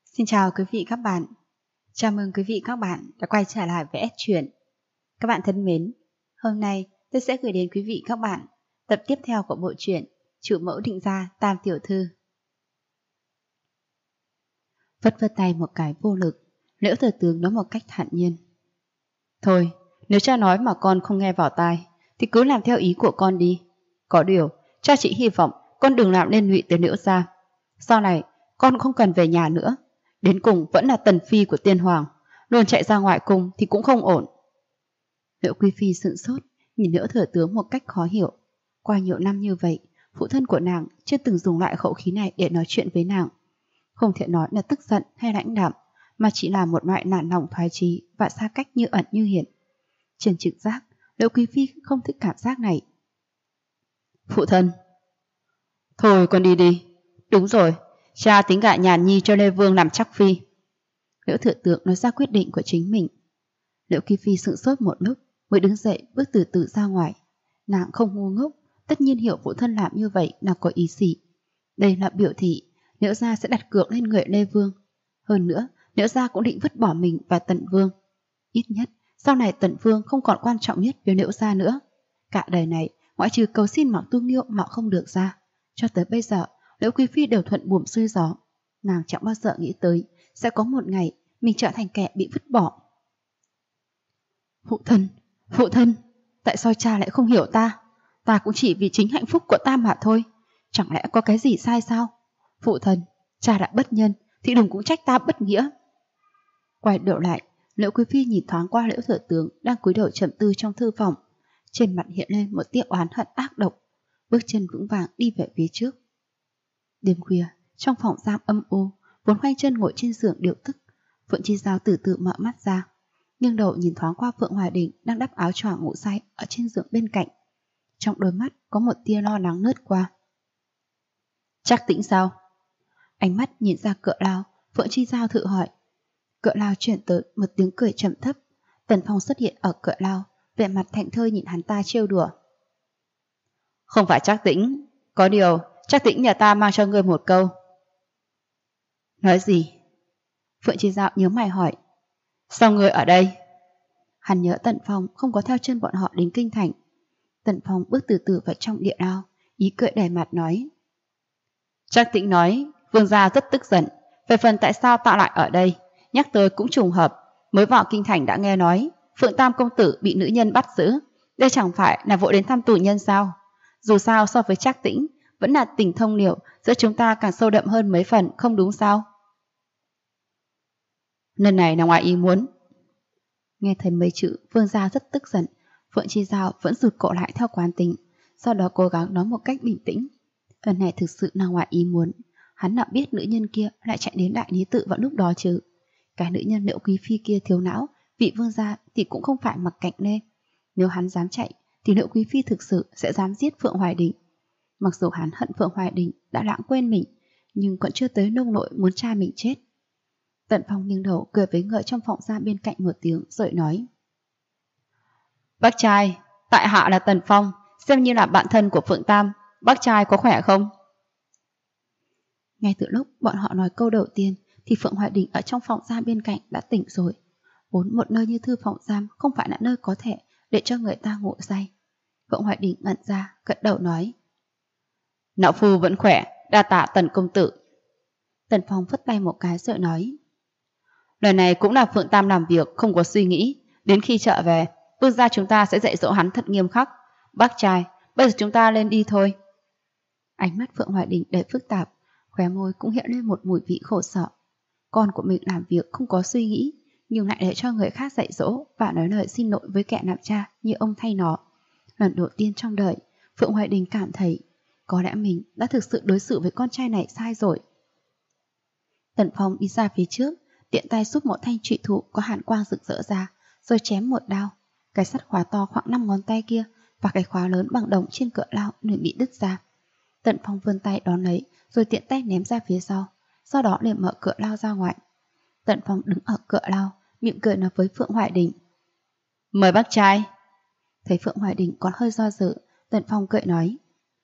Xin chào quý vị các bạn. Chào mừng quý vị các bạn đã quay trở lại với S Truyện. Các bạn thân mến, hôm nay tôi sẽ gửi đến quý vị các bạn tập tiếp theo của bộ truyện Chủ mẫu định gia Tam tiểu thư. Vất tay một cái vô lực, Liễu Thừa Tướng nói một cách thản nhiên. Thôi, nếu cha nói mà con không nghe vào tai thì cứ làm theo ý của con đi. Có điều, cha chỉ hy vọng con đừng làm liên lụy tới Liễu gia. Sau này, con không cần về nhà nữa. Đến cùng vẫn là tần phi của tiên hoàng, luôn chạy ra ngoại cung thì cũng không ổn. Liễu Quý Phi sững sốt, nhìn Liễu Thừa Tướng một cách khó hiểu. Qua nhiều năm như vậy, phụ thân của nàng chưa từng dùng loại khẩu khí này để nói chuyện với nàng. Không thể nói là tức giận hay lãnh đạm, mà chỉ là một loại nản lòng thoái chí và xa cách như ẩn như hiện. Trên trực giác, Liễu Quý Phi không thích cảm giác này. Phụ thân. Thôi con đi đi. Đúng rồi, cha tính gả Nhàn Nhi cho Lê Vương làm chắc phi. Liễu Thừa Tướng nói ra quyết định của chính mình. Liễu Quý Phi sững sốt một lúc mới đứng dậy bước từ từ ra ngoài. Nàng không ngu ngốc, tất nhiên hiểu phụ thân làm như vậy là có ý gì. Đây là biểu thị Liễu gia sẽ đặt cược lên người Lê Vương. Hơn nữa, Liễu gia cũng định vứt bỏ mình và Tần Vương. Ít nhất, sau này Tần Vương không còn quan trọng nhất với Liễu gia nữa. Cả đời này, ngoại trừ cầu xin Mạc Tu Nghiêu mà không được ra. Cho tới bây giờ, Liễu Quý Phi đều thuận buồm xuôi gió. Nàng chẳng bao giờ nghĩ tới sẽ có một ngày mình trở thành kẻ bị vứt bỏ. Phụ thân, tại sao cha lại không hiểu ta? Ta cũng chỉ vì chính hạnh phúc của ta mà thôi. Chẳng lẽ có cái gì sai sao? Phụ thân, cha đã bất nhân thì đừng cũng trách ta bất nghĩa. Quay đầu lại, Liễu Quý Phi nhìn thoáng qua Liễu Thừa Tướng đang cúi đầu trầm tư trong thư phòng. Trên mặt hiện lên một tia oán hận ác độc, bước chân vững vàng đi về phía trước. Đêm khuya, trong phòng giam âm u, vốn khoanh chân ngồi trên giường điều tức, Phượng Chi Giao từ từ mở mắt ra, nghiêng đầu nhìn thoáng qua Phượng Hoài Đình đang đắp áo choàng ngủ say ở trên giường bên cạnh. Trong đôi mắt có một tia lo lắng lướt qua. Chắc Tĩnh sao? Ánh mắt nhìn ra Cựa Lao, Phượng Chi Giao thử hỏi. Cựa Lao chuyển tới một tiếng cười trầm thấp. Tần Phong xuất hiện ở Cựa Lao, vẻ mặt thảnh thơi nhìn hắn ta trêu đùa. Không phải Trác Tĩnh, có điều Trác Tĩnh nhà ta mang cho ngươi một câu. Nói gì? Phượng Chi Giao nhớ mày hỏi. Sao ngươi ở đây? Hắn nhớ Tần Phong không có theo chân bọn họ đến kinh thành. Tần Phong bước từ từ vào trong địa lao, ý cười đầy mặt nói. Trác Tĩnh nói vương gia rất tức giận. Về phần tại sao ta lại ở đây, nhắc tới cũng trùng hợp. Mới vào kinh thành đã nghe nói Phượng Tam công tử bị nữ nhân bắt giữ. Đây chẳng phải là vội đến thăm tù nhân sao? Dù sao so với Trác Tĩnh, vẫn là tình thông liệu giữa chúng ta càng sâu đậm hơn mấy phần, không đúng sao? Lần này là ngoài ý muốn. Nghe thấy mấy chữ vương gia rất tức giận, Phượng Chi Giao vẫn rụt cổ lại theo quán tính, sau đó cố gắng nói một cách bình tĩnh. Lần này thực sự là ngoài ý muốn. Hắn nào biết nữ nhân kia lại chạy đến Đại Lý Tự vào lúc đó chứ. Cái nữ nhân Liễu Quý Phi kia thiếu não, vị vương gia thì cũng không phải mặc cạnh lên. Nếu hắn dám chạy thì Liễu Quý Phi thực sự sẽ dám giết Phượng Hoài Đình. Mặc dù hắn hận Phượng Hoài Đình đã lãng quên mình, nhưng còn chưa tới nông nỗi muốn cha mình chết. Tần Phong nghiêng đầu cười với người trong phòng giam bên cạnh một tiếng rồi nói. Bác trai, tại hạ là Tần Phong, xem như là bạn thân của Phượng Tam. Bác trai có khỏe không? Ngay từ lúc bọn họ nói câu đầu tiên thì Phượng Hoài Đình ở trong phòng giam bên cạnh đã tỉnh rồi. Vốn một nơi như thư phòng giam không phải là nơi có thể để cho người ta ngủ say. Phượng Hoài Đình ngẩn ra, gật đầu nói. Lão phu vẫn khỏe, đa tạ Tần công tử. Tần Phong phất tay một cái rồi nói. Lần này cũng là Phượng Tam làm việc không có suy nghĩ. Đến khi trở về, vương gia chúng ta sẽ dạy dỗ hắn thật nghiêm khắc. Bác trai, bây giờ chúng ta lên đi thôi. Ánh mắt Phượng Hoài Đình đầy phức tạp, khóe môi cũng hiện lên một mùi vị khổ sở. Con của mình làm việc không có suy nghĩ, nhưng lại để cho người khác dạy dỗ và nói lời xin lỗi với kẻ làm cha như ông thay nó. Lần đầu tiên trong đời, Phượng Hoài Đình cảm thấy có lẽ mình đã thực sự đối xử với con trai này sai rồi. Tần Phong đi ra phía trước, tiện tay xúc một thanh trụy thủ có hàn quang rực rỡ ra, rồi chém một đao. Cái sắt khóa to khoảng 5 ngón tay kia và cái khóa lớn bằng đồng trên Cựa Lao liền bị đứt ra. Tần Phong vươn tay đón lấy, rồi tiện tay ném ra phía sau đó liền mở Cựa Lao ra ngoài. Tần Phong đứng ở Cựa Lao, mỉm cười nói với Phượng Hoài Đình. Mời bác trai. Thấy Phượng Hoài Đình còn hơi do dự, Tần Phong cười nói.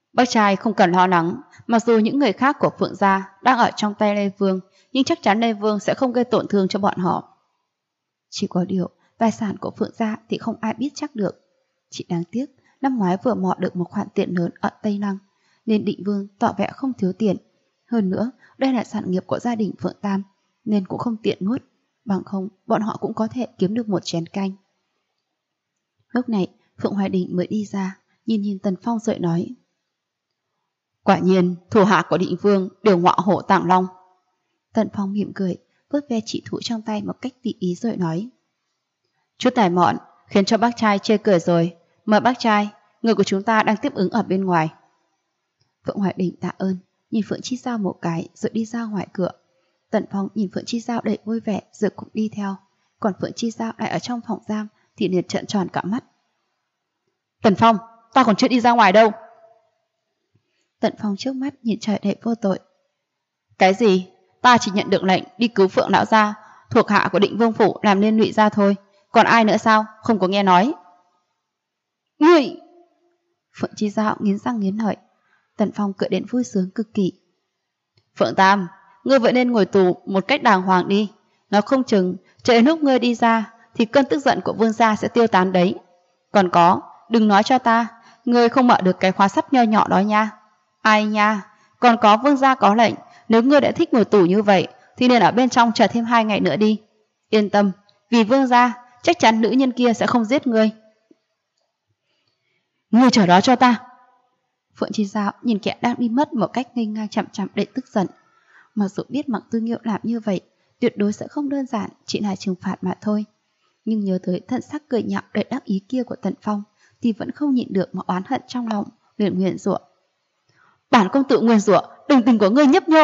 Bác trai không cần lo lắng, mặc dù những người khác của Phượng gia đang ở trong tay Lê Vương, nhưng chắc chắn Lê Vương sẽ không gây tổn thương cho bọn họ. Chỉ có điều, tài sản của Phượng gia thì không ai biết chắc được. Chỉ đáng tiếc, năm ngoái vừa mò được một khoản tiền lớn ở Tây Lăng, nên Định Vương tỏ vẻ không thiếu tiền. Hơn nữa, đây là sản nghiệp của gia đình Phượng Tam, nên cũng không tiện nuốt. Bằng không, bọn họ cũng có thể kiếm được một chén canh. Lúc này, Phượng Hoài Đình mới đi ra, nhìn Tần Phong rồi nói. Quả nhiên, thủ hạ của Định Vương đều ngọa hổ tàng long. Tần Phong mỉm cười, vớt ve chỉ thủ trong tay một cách tỉ ý rồi nói. Chút tài mọn, khiến cho bác trai chê cười rồi. Mời bác trai, người của chúng ta đang tiếp ứng ở bên ngoài. Phượng Hoài Đình tạ ơn, nhìn Phượng Chi Giao một cái rồi đi ra ngoài cửa. Tần Phong nhìn Phượng Chi Giao đầy vui vẻ rồi cũng đi theo. Còn Phượng Chi Giao lại ở trong phòng giam thì liền trợn tròn cả mắt. Tần Phong, ta còn chưa đi ra ngoài đâu. Tần Phong trước mắt nhìn trời đầy vô tội. Cái gì? Ta chỉ nhận được lệnh đi cứu Phượng lão gia, thuộc hạ của Định Vương phủ làm nên lụy ra thôi. Còn ai nữa sao? Không có nghe nói. Ngươi! Phượng Chi Giao nghiến răng nghiến lợi. Tần Phong cười đến vui sướng cực kỳ. Phượng Tam, ngươi vậy nên ngồi tù một cách đàng hoàng đi. Nó không chừng, chờ đến lúc ngươi đi ra thì cơn tức giận của Vương gia sẽ tiêu tán đấy. Còn có, đừng nói cho ta, ngươi không mở được cái khóa sắt nho nhỏ đó nha. Ai nha, còn có Vương gia có lệnh, nếu ngươi đã thích ngồi tù như vậy thì nên ở bên trong chờ thêm 2 ngày nữa đi. Yên tâm, vì Vương gia, chắc chắn nữ nhân kia sẽ không giết ngươi. Ngươi chờ đó cho ta. Phượng Chi Giao nhìn kẻ đang đi mất một cách ngây ngang chậm chậm để tức giận. Mặc dù biết Mặc Tư Nghiêu làm như vậy tuyệt đối sẽ không đơn giản, chỉ là trừng phạt mà thôi. Nhưng nhớ tới thần sắc cười nhạo đầy đắc ý kia của Tần Phong thì vẫn không nhịn được mà oán hận trong lòng, liền nguyền rủa. Bản công tử nguyền rủa, đồng tình của ngươi nhấp nhô.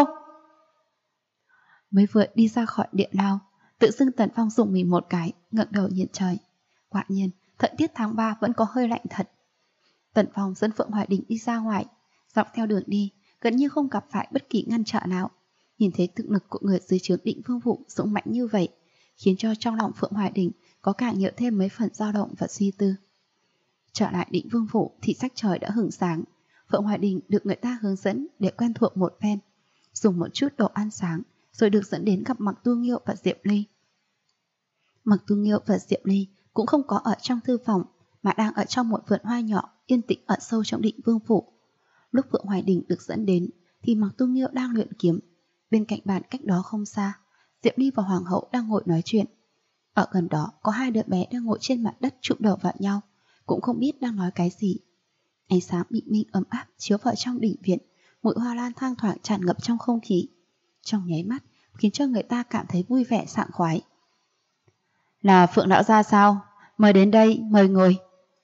Mới vừa đi ra khỏi điện lao, tự dưng Tần Phong dùng mình một cái, ngẩng đầu nhìn trời. Quả nhiên, thời tiết tháng 3 vẫn có hơi lạnh thật. Tần Phong dẫn Phượng Hoài Đình đi ra ngoài, dọc theo đường đi, gần như không gặp phải bất kỳ ngăn trở nào. Nhìn thấy thực lực của người dưới trướng Định Vương phủ dũng mạnh như vậy, khiến cho trong lòng Phượng Hoài Đình có càng nhiều thêm mấy phần dao động và suy tư. Trở lại Định Vương phủ thì sắc trời đã hửng sáng. Phượng Hoài Đình được người ta hướng dẫn để quen thuộc một phen, dùng một chút đồ ăn sáng, rồi được dẫn đến gặp Mặc Tu Nghiêu và Diệp Ly. Mặc Tu Nghiêu và Diệp Ly cũng không có ở trong thư phòng, mà đang ở trong một vườn hoa nhỏ yên tĩnh ở sâu trong Định Vương phủ. Lúc Phượng Hoài Đình được dẫn đến thì Mặc Tu Nghiêu đang luyện kiếm. Bên cạnh bàn cách đó không xa, Diệp Ly và Hoàng hậu đang ngồi nói chuyện. Ở gần đó có 2 đứa bé đang ngồi trên mặt đất chụm đầu vào nhau, cũng không biết đang nói cái gì. Ánh sáng bình minh ấm áp chiếu vào trong đình viện, mùi hoa lan thoang thoảng tràn ngập trong không khí. Trong nháy mắt khiến cho người ta cảm thấy vui vẻ sảng khoái. Là Phượng lão gia sao? Mời đến đây, mời ngồi.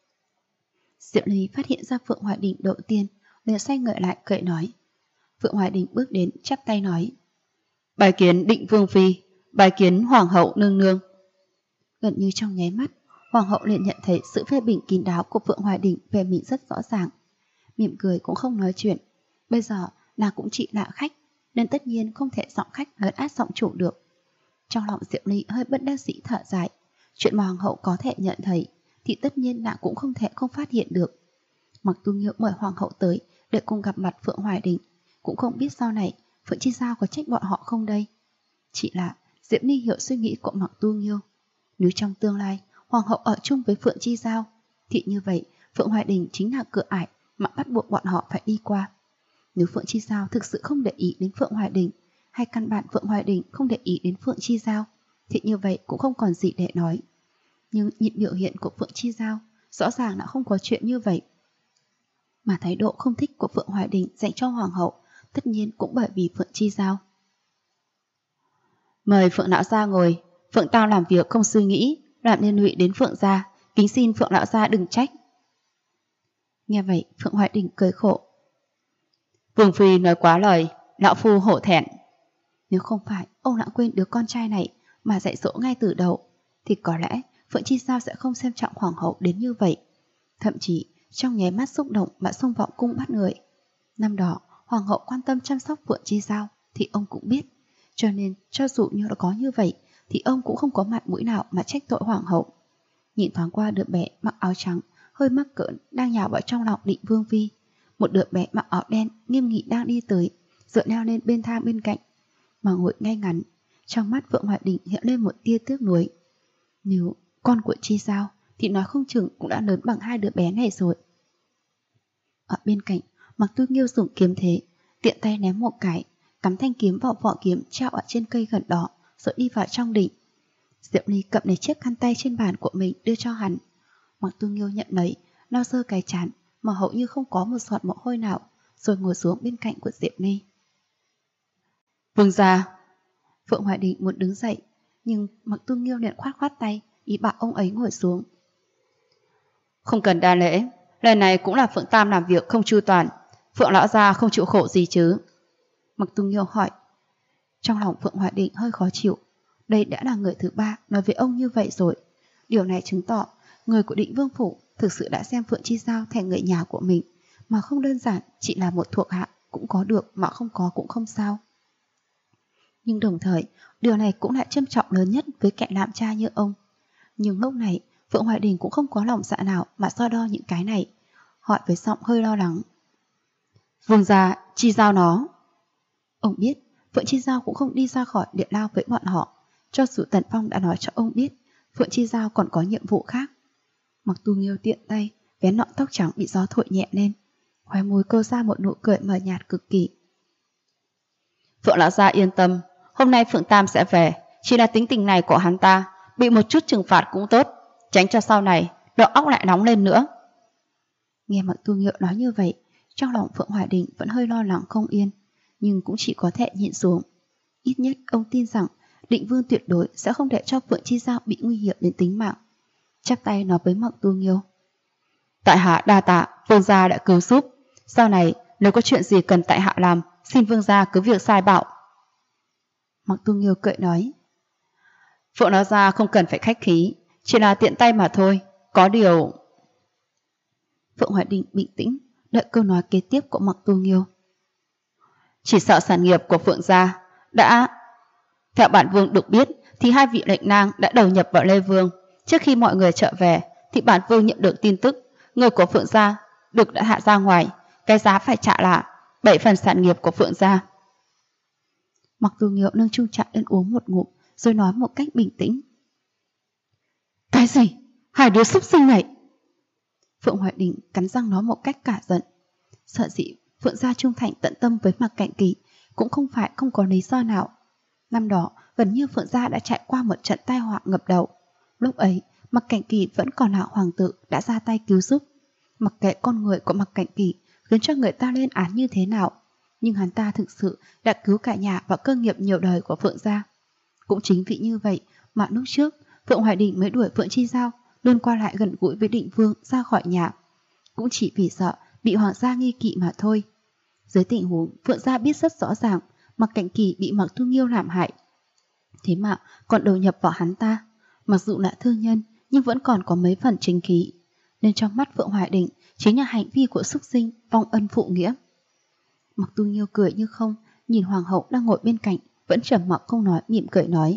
Diệp Ly phát hiện ra Phượng Hoài Đình đầu tiên, liền xoay người lại cười nói. Phượng Hoài Đình bước đến chắp tay nói. Bài kiến Định Vương phi, bài kiến Hoàng hậu nương nương. Gần như trong nháy mắt, Hoàng hậu liền nhận thấy sự phê bình kín đáo của Phượng Hoài Đình về mình rất rõ ràng. Mỉm cười cũng không nói chuyện. Bây giờ nàng cũng chỉ là khách, nên tất nhiên không thể giọng khách lớn át giọng chủ được. Trong lòng Diệp Ly hơi bất đắc dĩ thở dài. Chuyện mà Hoàng hậu có thể nhận thấy thì tất nhiên nàng cũng không thể không phát hiện được. Mặc Tu Nghiêu mời Hoàng hậu tới để cùng gặp mặt Phượng Hoài Đình, cũng không biết sau này Phượng Chi Giao có trách bọn họ không đây. Chỉ là Diệp Ly hiểu suy nghĩ của Mặc Tu Nghiêu. Nếu trong tương lai Hoàng hậu ở chung với Phượng Chi Giao thì như vậy Phượng Hoài Đình chính là cửa ải mà bắt buộc bọn họ phải đi qua. Nếu Phượng Chi Giao thực sự không để ý đến Phượng Hoài Đình, hay căn bản Phượng Hoài Đình không để ý đến Phượng Chi Giao, thì như vậy cũng không còn gì để nói. Nhưng nhìn biểu hiện của Phượng Chi Giao, rõ ràng đã không có chuyện như vậy. Mà thái độ không thích của Phượng Hoài Đình dành cho Hoàng hậu, tất nhiên cũng bởi vì Phượng Chi Giao. Mời Phượng lão gia ngồi, Phượng Tao làm việc không suy nghĩ, làm liên lụy đến Phượng gia, kính xin Phượng lão gia đừng trách. Nghe vậy, Phượng Hoài Đình cười khổ. Vương phi nói quá lời, lão phu hổ thẹn. Nếu không phải ông đã quên đứa con trai này mà dạy dỗ ngay từ đầu, thì có lẽ Phượng Chi Giao sẽ không xem trọng Hoàng hậu đến như vậy. Thậm chí trong nháy mắt xúc động mà xông vào cung bắt người. Năm đó Hoàng hậu quan tâm chăm sóc Phượng Chi Giao thì ông cũng biết, cho nên cho dù như nó có như vậy thì ông cũng không có mặt mũi nào mà trách tội Hoàng hậu. Nhìn thoáng qua đứa bé mặc áo trắng hơi mắc cỡn đang nhào vào trong lòng Định Vương phi, một đứa bé mặc áo đen nghiêm nghị đang đi tới, dựa leo lên bên thang bên cạnh, mà ngồi ngay ngắn. Trong mắt Phượng Hoài Đình hiện lên một tia tiếc nuối. Nếu con của Chi Giao thì nói không chừng cũng đã lớn bằng hai đứa bé này rồi. Ở bên cạnh, Mạc Tu Nghiêu dùng kiếm thế, tiện tay ném một cái, cắm thanh kiếm vào vỏ kiếm treo ở trên cây gần đó, rồi đi vào trong đình. Diệu Ly cầm lấy chiếc khăn tay trên bàn của mình đưa cho hắn. Mạc Tu Nghiêu nhận lấy, lau sơ cái trán mà hầu như không có một giọt mồ hôi nào, rồi ngồi xuống bên cạnh của Diệu Ly. Vương gia. Phượng Hoài Đình muốn đứng dậy, nhưng Mạc Tu Nghiêu liền khoát khoát tay, ý bảo ông ấy ngồi xuống. Không cần đa lễ, lần này cũng là Phượng Tam làm việc không chu toàn, Phượng lão gia không chịu khổ gì chứ? Mạc Tu Nghiêu hỏi. Trong lòng Phượng Hoài Đình hơi khó chịu, đây đã là người thứ ba nói với ông như vậy rồi. Điều này chứng tỏ người của Định Vương phủ thực sự đã xem Phượng Chi Giao thành người nhà của mình, mà không đơn giản chỉ là một thuộc hạ, cũng có được mà không có cũng không sao. Nhưng đồng thời, điều này cũng là châm trọng lớn nhất với kẻ làm cha như ông. Nhưng lúc này, Phượng Hoài Đình cũng không có lòng dạ nào mà so đo những cái này. Hỏi với giọng hơi lo lắng. Vương gia, Chi Giao nó. Ông biết, Phượng Chi Giao cũng không đi ra khỏi Địa Lao với bọn họ. Cho dù Tần Phong đã nói cho ông biết, Phượng Chi Giao còn có nhiệm vụ khác. Mặc Tu Nghiêu tiện tay, vén lọn tóc trắng bị gió thổi nhẹ lên. Khóe môi cô ra một nụ cười mờ nhạt cực kỳ. Phượng lão gia yên tâm, hôm nay Phượng Tam sẽ về, chỉ là tính tình này của hắn ta, bị một chút trừng phạt cũng tốt, tránh cho sau này đầu óc lại nóng lên nữa. Nghe Mạc Tu Nghiêu nói như vậy, trong lòng Phượng Hoài Đình vẫn hơi lo lắng không yên, nhưng cũng chỉ có thể nhịn xuống. Ít nhất ông tin rằng Định Vương tuyệt đối sẽ không để cho Phượng Chi Giao bị nguy hiểm đến tính mạng. Chắp tay nói với Mạc Tu Nghiêu. Tại hạ đa tạ, vương gia đã cứu giúp. Sau này nếu có chuyện gì cần tại hạ làm, xin vương gia cứ việc sai bảo. Mạc Tu Nghiêu cười nói. Phượng lão gia không cần phải khách khí, chỉ là tiện tay mà thôi. Có điều... Phượng Hoài Đình bình tĩnh, đợi câu nói kế tiếp của Mạc Tu Nghiêu. Chỉ sợ sản nghiệp của Phượng gia đã... Theo bản vương được biết thì hai vị lệnh nang đã đầu nhập vào Lê Vương. Trước khi mọi người trở về thì bản vương nhận được tin tức người của Phượng gia được đã hạ ra ngoài, cái giá phải trả là 7 phần sản nghiệp của Phượng gia. Mạc Tu Nghiêu nâng chung trà lên uống một ngụm, rồi nói một cách bình tĩnh. Cái gì? Hai đứa súc sinh này! Phượng Hoài Đình cắn răng nói một cách cả giận. Sợ dĩ Phượng gia trung thành tận tâm với Mạc Cảnh Kỳ cũng không phải không có lý do nào. Năm đó gần như Phượng gia đã trải qua một trận tai họa ngập đầu. Lúc ấy Mạc Cảnh Kỳ vẫn còn là hoàng tử đã ra tay cứu giúp. Mặc kệ con người của Mạc Cảnh Kỳ khiến cho người ta lên án như thế nào, nhưng hắn ta thực sự đã cứu cả nhà và cơ nghiệp nhiều đời của Phượng gia. Cũng chính vì như vậy mà lúc trước Phượng Hoài Đình mới đuổi Phượng Chi Giao luôn qua lại gần gũi với Định Vương ra khỏi nhà, cũng chỉ vì sợ bị hoàng gia nghi kỵ mà thôi. Dưới tình huống Phượng gia biết rất rõ ràng Mạc Cảnh Kỳ bị Mạc Tu Nghiêu làm hại, thế mà còn đầu nhập vào hắn ta. Mặc dù là thương nhân nhưng vẫn còn có mấy phần chính khí, nên trong mắt Phượng Hoài Đình chính là hành vi của súc sinh vong ân phụ nghĩa. Mạc Tu Nghiêu cười như không, nhìn hoàng hậu đang ngồi bên cạnh vẫn trầm mặc không nói, mỉm cười nói.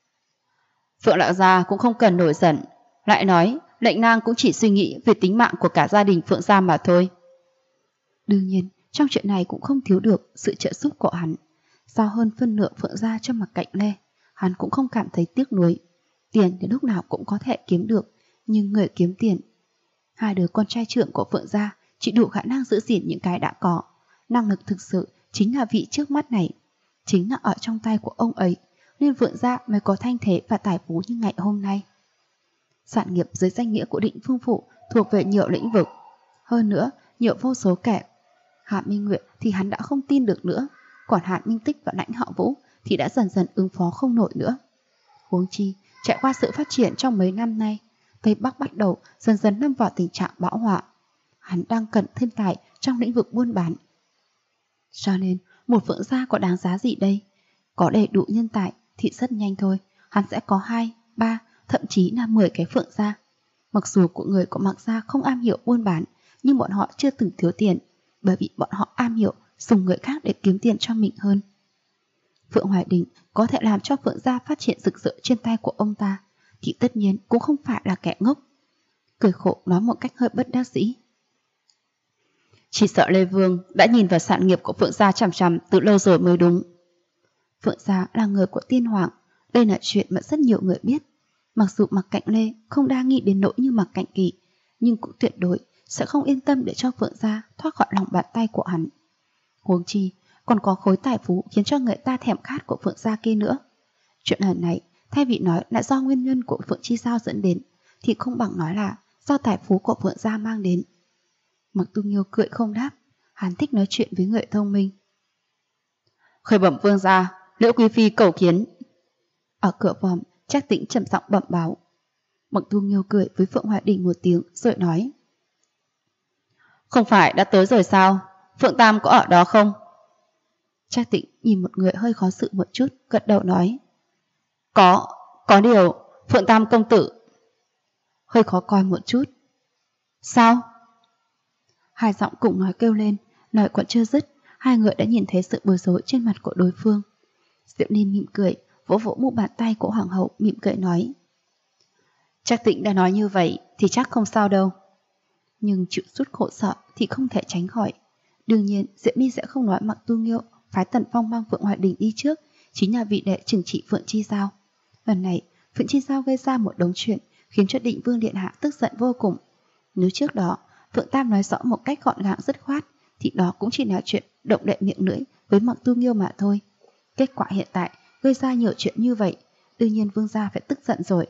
Phượng lão gia cũng không cần nổi giận, lại nói lệnh nang cũng chỉ suy nghĩ về tính mạng của cả gia đình Phượng gia mà thôi. Đương nhiên trong chuyện này cũng không thiếu được sự trợ giúp của hắn. Giao hơn phân nửa Phượng gia cho Mạc Cảnh Lê, hắn cũng không cảm thấy tiếc nuối. Tiền thì lúc nào cũng có thể kiếm được, nhưng người kiếm tiền. Hai đứa con trai trưởng của Phượng gia chỉ đủ khả năng giữ gìn những cái đã có. Năng lực thực sự chính là vị trước mắt này, chính là ở trong tay của ông ấy, nên Phượng gia mới có thanh thế và tài phú như ngày hôm nay. Sản nghiệp dưới danh nghĩa của Định Vương phủ thuộc về nhiều lĩnh vực, hơn nữa nhiều vô số kẻ. Hạ Minh Nguyệt thì hắn đã không tin được nữa, còn Hạ Minh Tích và Lãnh Họ Vũ thì đã dần dần ứng phó không nổi nữa. Huống chi trải qua sự phát triển trong mấy năm nay, Tây Bắc bắt đầu dần dần lâm vào tình trạng bão họa. Hắn đang cần thiên tài trong lĩnh vực buôn bán. Cho nên một Phượng gia có đáng giá gì đây? Có đầy đủ nhân tài thì rất nhanh thôi, hắn sẽ có 2, 3, thậm chí là 10 cái Phượng gia. Mặc dù của người của Mạc gia không am hiểu buôn bán, nhưng bọn họ chưa từng thiếu tiền, bởi vì bọn họ am hiểu dùng người khác để kiếm tiền cho mình hơn. Phượng Hoài Đình có thể làm cho Phượng gia phát triển rực rỡ trên tay của ông ta, thì tất nhiên cũng không phải là kẻ ngốc. Cười khổ nói một cách hơi bất đắc dĩ. Chỉ sợ Lê Vương đã nhìn vào sản nghiệp của Phượng gia chằm chằm từ lâu rồi mới đúng. Phượng gia là người của tiên hoàng, đây là chuyện mà rất nhiều người biết. Mặc dù Mạc Cạnh Lê không đa nghi đến nỗi như Mạc Cạnh Kỳ, nhưng cũng tuyệt đối sẽ không yên tâm để cho Phượng gia thoát khỏi lòng bàn tay của hắn. Huống chi còn có khối tài phú khiến cho người ta thèm khát của Phượng gia kia nữa. Chuyện lần này thay vì nói là do nguyên nhân của Phượng Chi Giao dẫn đến, thì không bằng nói là do tài phú của Phượng gia mang đến. Mạc Tu Nghiêu cười không đáp, hắn thích nói chuyện với người thông minh. Khởi bẩm vương gia, Liễu Quý phi cầu kiến. Ở cửa phòng, Trác Tĩnh trầm giọng bẩm báo. Mạc Tu Nghiêu cười với Phượng Hoài Đình một tiếng rồi nói: Không phải đã tới rồi sao? Phượng Tam có ở đó không? Trác Tĩnh nhìn một người hơi khó xử một chút, gật đầu nói: Có điều, Phượng Tam công tử. Hơi khó coi một chút. Sao? Hai giọng cùng nói kêu lên, lời còn chưa dứt, hai người đã nhìn thấy sự bối rối trên mặt của đối phương. Diệu Ni mỉm cười, vỗ vỗ mu bàn tay của hoàng hậu, mỉm cười nói: Trác Tĩnh đã nói như vậy thì chắc không sao đâu. Nhưng chịu chút khổ sợ thì không thể tránh khỏi. Đương nhiên Diệu Ni sẽ không nói Mạc Tu Nghiêu phái Tần Phong mang Phượng Hoài Đình đi trước chính là vị đệ trừng trị Phượng Chi Giao. Lần này Phượng Chi Giao gây ra một đống chuyện khiến cho Định Vương điện hạ tức giận vô cùng. Nếu trước đó Phượng Tam nói rõ một cách gọn gàng dứt khoát thì đó cũng chỉ là chuyện động đậy miệng lưỡi với Mạc Tu Nghiêu mà thôi. Kết quả hiện tại gây ra nhiều chuyện như vậy, đương nhiên vương gia phải tức giận rồi.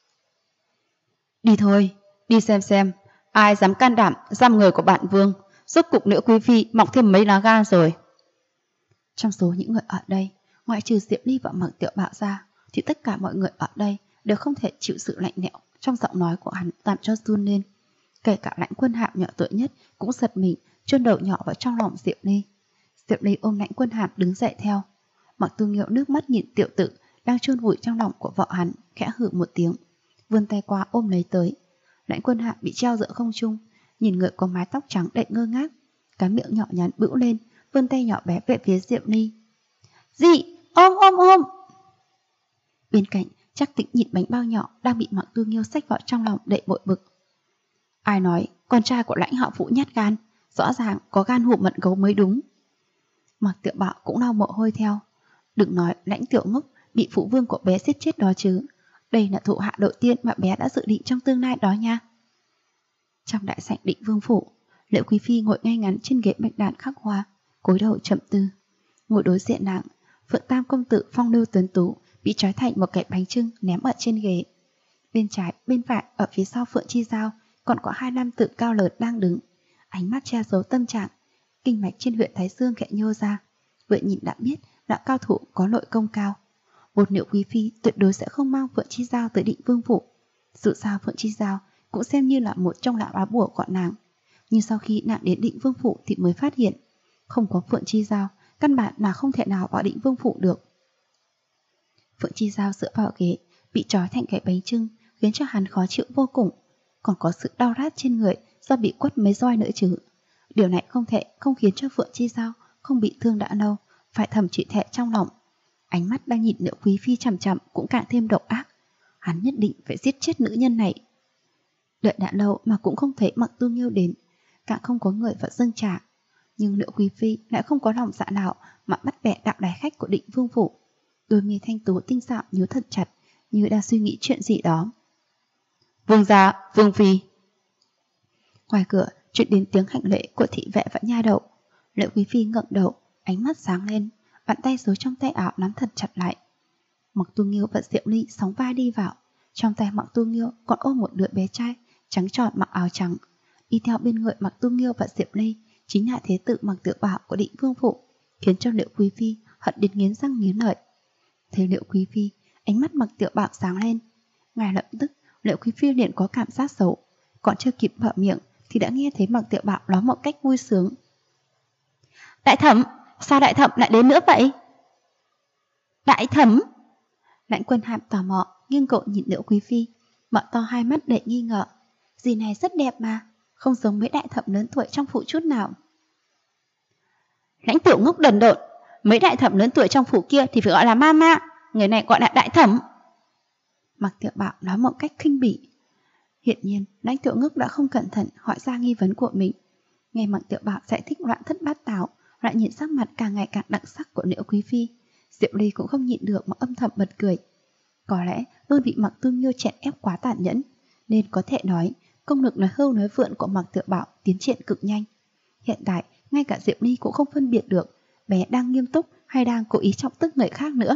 Đi thôi, đi xem ai dám can đảm giam người của bạn vương. Rốt cục Liễu Quý phi mọc thêm mấy lá gan rồi. Trong số những người ở đây, ngoại trừ Diệp Ly và Mạc Tiểu Bạo ra, thì tất cả mọi người ở đây đều không thể chịu sự lạnh lẽo trong giọng nói của hắn làm cho run lên. Kể cả Lãnh Quân Hạm nhỏ tuổi nhất cũng giật mình, chôn đầu nhỏ vào trong lòng Diệp Ly. Diệp Ly ôm Lãnh Quân Hạm đứng dậy theo. Mạc Tu Nghiêu nước mắt nhìn Tiểu Tử đang chôn vùi trong lòng của vợ hắn, khẽ hừ một tiếng, vươn tay qua ôm lấy tới. Lãnh Quân Hạm bị treo giữa không trung, nhìn người có mái tóc trắng đầy ngơ ngác, cái miệng nhỏ nhắn bĩu lên, vươn tay nhỏ bé về phía Diệp Ly. Dị, ôm. Bên cạnh, Trác Tĩnh nhìn bánh bao nhỏ đang bị Mạc Tu Nghiêu xách vào trong lòng đầy bội bực. Ai nói con trai của Lãnh Hạo Phụ nhát gan, rõ ràng có gan hùm mật gấu mới đúng. Mạc Tiểu Bạo cũng lau mồ hôi theo. Đừng nói Lãnh Tiểu Ngốc bị phụ vương của bé giết chết đó chứ. Đây là thụ hạ đầu tiên mà bé đã dự định trong tương lai đó nha. Trong đại sảnh Định Vương phủ, Liễu Quý phi ngồi ngay ngắn trên ghế bạch đàn khắc hoa, cúi đầu trầm tư. Ngồi đối diện nàng, Phượng Tam công tử phong lưu tuấn tú bị trói thành một kẹp bánh chưng ném ở trên ghế. Bên trái, bên phải, ở phía sau Phượng Chi Giao còn có hai nam tử cao lớn đang đứng, ánh mắt che giấu tâm trạng, kinh mạch trên huyện thái dương khẽ nhô ra. Vừa nhìn đã biết là cao thủ có nội công cao. Một Liễu Quý phi tuyệt đối sẽ không mang Phượng Chi Giao tới Định Vương phủ. Dù sao Phượng Chi Giao cũng xem như là một trong lão lá bùa của nàng. Nhưng sau khi nàng đến Định Vương phủ thì mới phát hiện, không có Phượng Chi Giao, căn bản là không thể nào vào Định Vương phủ được. Phượng Chi Giao dựa vào ghế, bị trói thành cái bánh chưng, khiến cho hắn khó chịu vô cùng. Còn có sự đau rát trên người do bị quất mấy roi nữa chứ. Điều này không thể không khiến cho Phượng Chi Giao không bị thương đã lâu, phải thầm chửi thề trong lòng. Ánh mắt đang nhìn Liễu Quý phi chằm chằm cũng càng thêm độc ác. Hắn nhất định phải giết chết nữ nhân này. Đợi đã lâu mà cũng không thấy Mạc Tu Nghiêu đến, càng không có người vào dâng trà. Nhưng Liễu Quý phi lại không có lòng dạ nào mà bắt bẻ đạo đái khách của Định Vương phủ. Đôi mi thanh tú tinh xảo nhíu thật chặt, như đang suy nghĩ chuyện gì đó. Vương gia, Vương phi. Ngoài cửa truyền đến tiếng hạnh lễ của thị vệ và nha đậu. Liễu Quý phi ngẩng đầu, ánh mắt sáng lên, bàn tay giấu trong tay áo nắm thật chặt lại. Mạc Tu Nghiêu và Diệu Ly sóng vai đi vào. Trong tay Mạc Tu Nghiêu còn ôm một đứa bé trai trắng tròn mặc áo trắng. Đi theo bên người Mạc Tu Nghiêu và Diệu Ly chính là thế tử Mạc Tiểu Bảo của Định Vương phủ, khiến cho Liễu Quý phi hận đến nghiến răng nghiến lợi. Thấy Liễu Quý phi, ánh mắt Mạc Tiểu Bảo sáng lên. Ngay lập tức Liễu Quý phi liền có cảm giác xấu, còn chưa kịp mở miệng thì đã nghe thấy Mạc Tiểu Bảo nói một cách vui sướng. Đại thẩm, sao đại thẩm lại đến nữa vậy? Đại thẩm? Lãnh Quân Hạm tò mò nghiêng cậu nhìn Liễu Quý phi, mở to hai mắt đầy nghi ngờ. Dì này rất đẹp mà, không giống mấy đại thẩm lớn tuổi trong phủ chút nào. Lãnh Tiểu Ngốc đần độn, mấy đại thẩm lớn tuổi trong phủ kia thì phải gọi là mama, người này gọi là đại thẩm. Mạc Tiểu Bảo nói một cách khinh bỉ. Hiện nhiên Lãnh Tiểu Ngốc đã không cẩn thận hỏi ra nghi vấn của mình. Nghe Mạc Tiểu Bảo giải thích loạn thất bát táo, lại nhìn sắc mặt càng ngày càng đặng sắc của Liễu Quý Phi, Diệu Ly cũng không nhịn được mà âm thầm bật cười. Có lẽ luôn bị Mạc Tương Nghiêu chèn ép quá tàn nhẫn, nên có thể nói công lực nói hưu nói vượn của Mạc Tiểu Bảo tiến triển cực nhanh. Hiện tại ngay cả Diệu Ly cũng không phân biệt được bé đang nghiêm túc hay đang cố ý chọc tức người khác nữa.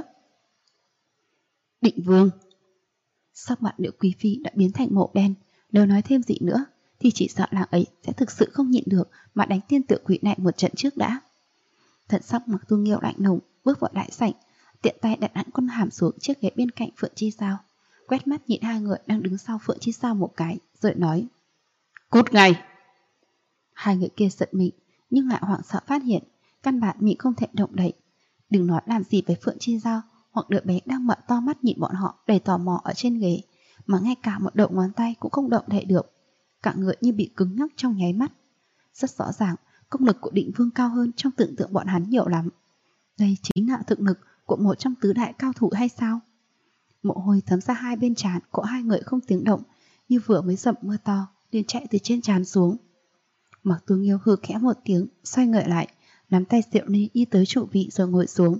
Định Vương. Sắc mặt Liễu Quý Phi đã biến thành màu đen, nếu nói thêm gì nữa thì chỉ sợ nàng ấy sẽ thực sự không nhịn được mà đánh tiên tự quỷ này một trận trước đã. Thần sắc Mạc Tương Nghiêu lạnh lùng bước vào đại sảnh, tiện tay đặt hẳn con hàm xuống chiếc ghế bên cạnh Phượng Chi Sao, quét mắt nhìn hai người đang đứng sau Phượng Chi Sao một cái, rồi nói: Cút ngay! Hai người kia giận mình, nhưng lại hoảng sợ phát hiện căn bản mình không thể động đậy. Đừng nói làm gì với Phượng Chi Giao hoặc đứa bé đang mở to mắt nhìn bọn họ đầy tò mò ở trên ghế, mà ngay cả một đầu ngón tay cũng không động đậy được. Cả người như bị cứng nhắc trong nháy mắt. Rất rõ ràng, công lực của Định Vương cao hơn trong tưởng tượng bọn hắn nhiều lắm. Đây chính là thực lực của một trong tứ đại cao thủ hay sao? Mồ hôi thấm ra hai bên trán của hai người không tiếng động, như vừa mới dầm mưa to, liền chạy từ trên trán xuống. Mạc Tương Nghiêu hừ khẽ một tiếng, xoay người lại, nắm tay Diệu Ly đi tới trụ vị rồi ngồi xuống.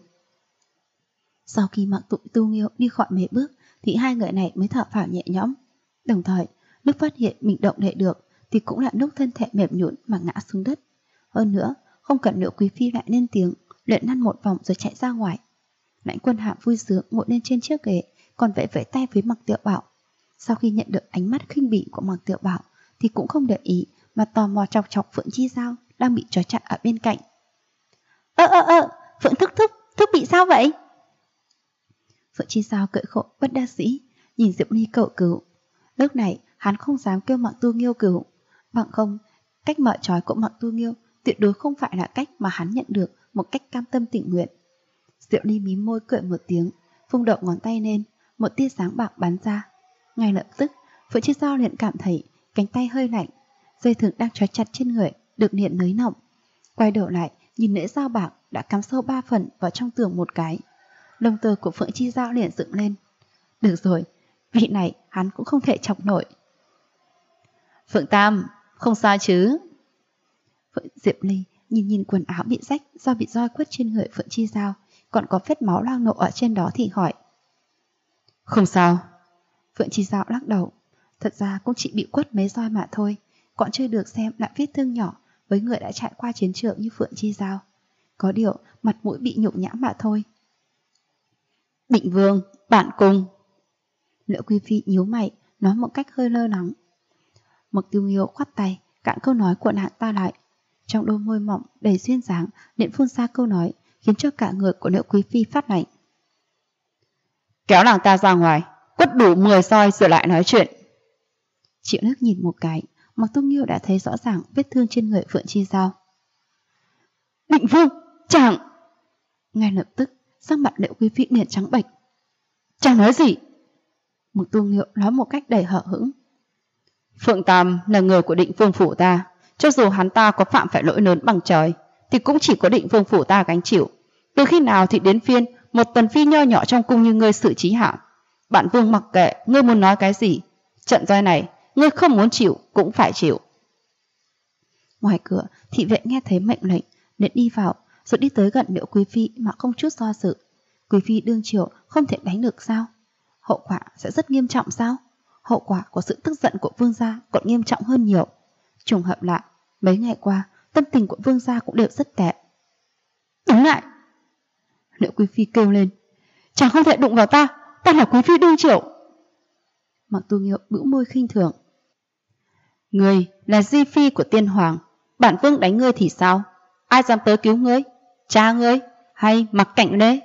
Sau khi Mạc Tương Nghiêu đi khỏi mấy bước, thì hai người này mới thở phào nhẹ nhõm. Đồng thời, lúc phát hiện mình động đậy được, thì cũng là lúc thân thể mềm nhũn mà ngã xuống đất. Hơn nữa, không cần Liễu Quý Phi lại lên tiếng, lượn lăn một vòng rồi chạy ra ngoài. Lãnh Quân Hạo vui sướng ngồi lên trên chiếc ghế, còn vẫy vẫy tay với Mạc Tiểu Bảo. Sau khi nhận được ánh mắt khinh bỉ của Mạc Tiểu Bảo, thì cũng không để ý mà tò mò chọc chọc Phượng Chi Giao đang bị trói chặt ở bên cạnh. Phượng thúc bị sao vậy? Phượng Chi Giao cởi khổ bất đắc dĩ, nhìn Diệu Ly cầu cứu. Lúc này hắn không dám kêu Mạc Tương Nghiêu cứu, bằng không cách mở trói của Mạc Tương Nghiêu tuyệt đối không phải là cách mà hắn nhận được một cách cam tâm tình nguyện. Diệu Ly mím môi cười một tiếng, vung động ngón tay lên, một tia sáng bạc bắn ra. Ngay lập tức, Phượng Chi Giao liền cảm thấy cánh tay hơi lạnh, dây thừng đang trói chặt trên người được liền nới lỏng. Quay đầu lại, nhìn lưỡi dao bạc đã cắm sâu 3 phần vào trong tường một cái. Lông tơ của Phượng Chi Giao liền dựng lên. Được rồi, vị này hắn cũng không thể chọc nổi. Phượng Tam, không sao chứ? Phượng Diệp Ly nhìn quần áo bị rách do bị roi quất trên người Phượng Chi Giao, còn có vết máu loang lổ ở trên đó thì hỏi. Không sao. Phượng Chi Giao lắc đầu. Thật ra cũng chỉ bị quất mấy roi mà thôi, còn chưa được xem là vết thương nhỏ với người đã trải qua chiến trường như Phượng Chi Giao. Có điều mặt mũi bị nhục nhã mà thôi. Định Vương, bạn cùng. Liễu Quý Phi nhíu mày, nói một cách hơi lơ lắng. Mạc Tương Nghiêu khoát tay, cạn câu nói của nàng ta lại. Trong đôi môi mỏng đầy duyên dáng, liền phun ra câu nói khiến cho cả người của Liễu Quý Phi phát lạnh. Kéo nàng ta ra ngoài, quất đủ 10 roi rồi lại nói chuyện. Triệu Nước nhìn một cái, Mạc Tương Nghiêu đã thấy rõ ràng vết thương trên người Phượng Chi Giao. Định Vương, chàng! Ngay lập tức, sắc mặt Liễu Quý Phi liền trắng bệch. Chàng nói gì? Mạc Tương Nghiêu nói một cách đầy hờ hững. Phượng Tam là người của Định Vương phủ ta, cho dù hắn ta có phạm phải lỗi lớn bằng trời, thì cũng chỉ có Định Vương phủ ta gánh chịu. Từ khi nào thì đến phiên một tần phi nho nhỏ trong cung như ngươi xử trí hạ? Bản vương mặc kệ ngươi muốn nói cái gì, trận roi này ngươi không muốn chịu cũng phải chịu. Ngoài cửa, thị vệ nghe thấy mệnh lệnh, liền đi vào, rồi đi tới gần Liễu Quý Phi mà không chút do dự. Quý Phi đương triều không thể đánh được sao? Hậu quả sẽ rất nghiêm trọng sao? Hậu quả của sự tức giận của vương gia còn nghiêm trọng hơn nhiều. Trùng hợp lạ, mấy ngày qua, tâm tình của vương gia cũng đều rất tệ. Đứng lại! Liễu Quý Phi kêu lên. Chàng không thể đụng vào ta, ta là Quý Phi đương triều. Mạc Tương Nghiêu bĩu môi khinh thường. Ngươi là di phi của tiên hoàng, bản vương đánh ngươi thì sao? Ai dám tới cứu ngươi? Cha ngươi hay Mạc Cảnh Lê?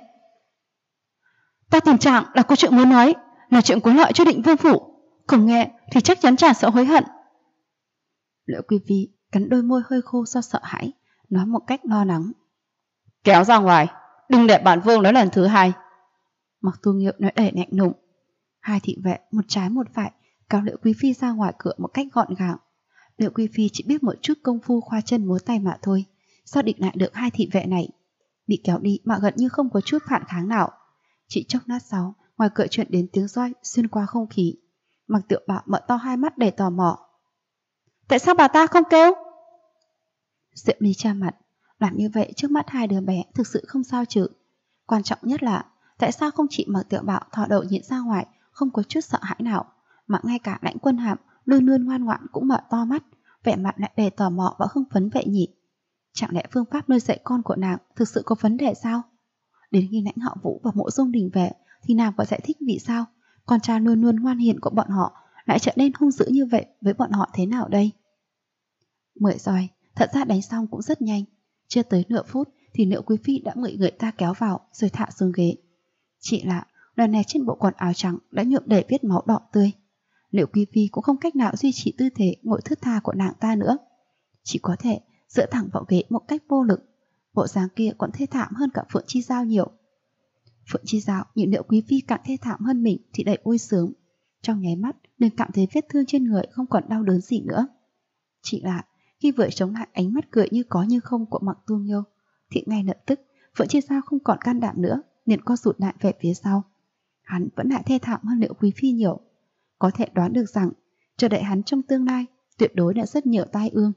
Ta tìm chàng là có chuyện muốn nói, là chuyện có lợi cho Định Vương phủ. Không nghe thì chắc chắn chàng sẽ hối hận. Liễu Quý Phi cắn đôi môi hơi khô do sợ hãi, nói một cách lo lắng. Kéo ra ngoài, đừng để bản vương nói lần thứ hai. Mạc Tương Nghiêu nói đầy lạnh lùng. Hai thị vệ một trái một phải kéo Liễu Quý Phi ra ngoài cửa một cách gọn gàng. Liễu Quý Phi chỉ biết một chút công phu khoa chân múa tay mà thôi, sao định lại được hai thị vệ này? Bị kéo đi mà gần như không có chút phản kháng nào. Chỉ chốc lát sau, ngoài cửa truyền đến tiếng roi xuyên qua không khí. Mạc Tiểu Bảo mở to hai mắt đầy tò mò. Tại sao bà ta không kêu? Diệu Ly tra mặt, làm như vậy trước mắt hai đứa bé thực sự không sao chứ. Quan trọng nhất là tại sao không chỉ Mạc Tiểu Bảo thò đầu nhìn ra ngoài, không có chút sợ hãi nào, mà ngay cả Lãnh Quân Hàm luôn luôn ngoan ngoãn cũng mở to mắt, vẻ mặt lại đầy tò mò và hưng phấn vậy nhỉ? Chẳng lẽ phương pháp nuôi dạy con của nàng thực sự có vấn đề sao? Đến khi Lãnh Hạo Vũ và Mộ Dung Đình về thì nàng phải giải thích vì sao con trai luôn luôn ngoan hiền của bọn họ lại trở nên hung dữ như vậy với bọn họ thế nào đây? 10 roi, thật ra đánh xong cũng rất nhanh. Chưa tới nửa phút thì Liễu Quý Phi đã bị người ta kéo vào rồi thả xuống ghế. Chỉ là lần này trên bộ quần áo trắng đã nhuộm đầy vết máu đỏ tươi. Liễu Quý Phi cũng không cách nào duy trì tư thế ngồi thướt tha của nàng ta nữa, chỉ có thể dựa thẳng vào ghế một cách vô lực. Bộ dáng kia còn thê thảm hơn cả Phượng Chi Giao nhiều. Phượng Chi Giao nhìn Liễu Quý Phi càng thê thảm hơn mình thì đầy vui sướng. Trong nháy mắt nên cảm thấy vết thương trên người không còn đau đớn gì nữa. Chỉ là khi vừa chống lại ánh mắt cười như có như không của Mạc Tu Nghiêu thì ngay lập tức Phượng Chi Giao không còn can đảm nữa, liền co rụt lại về phía sau. Hắn vẫn lại thê thảm hơn Liễu Quý Phi nhiều. Có thể đoán được rằng chờ đợi hắn trong tương lai tuyệt đối đã rất nhiều tai ương.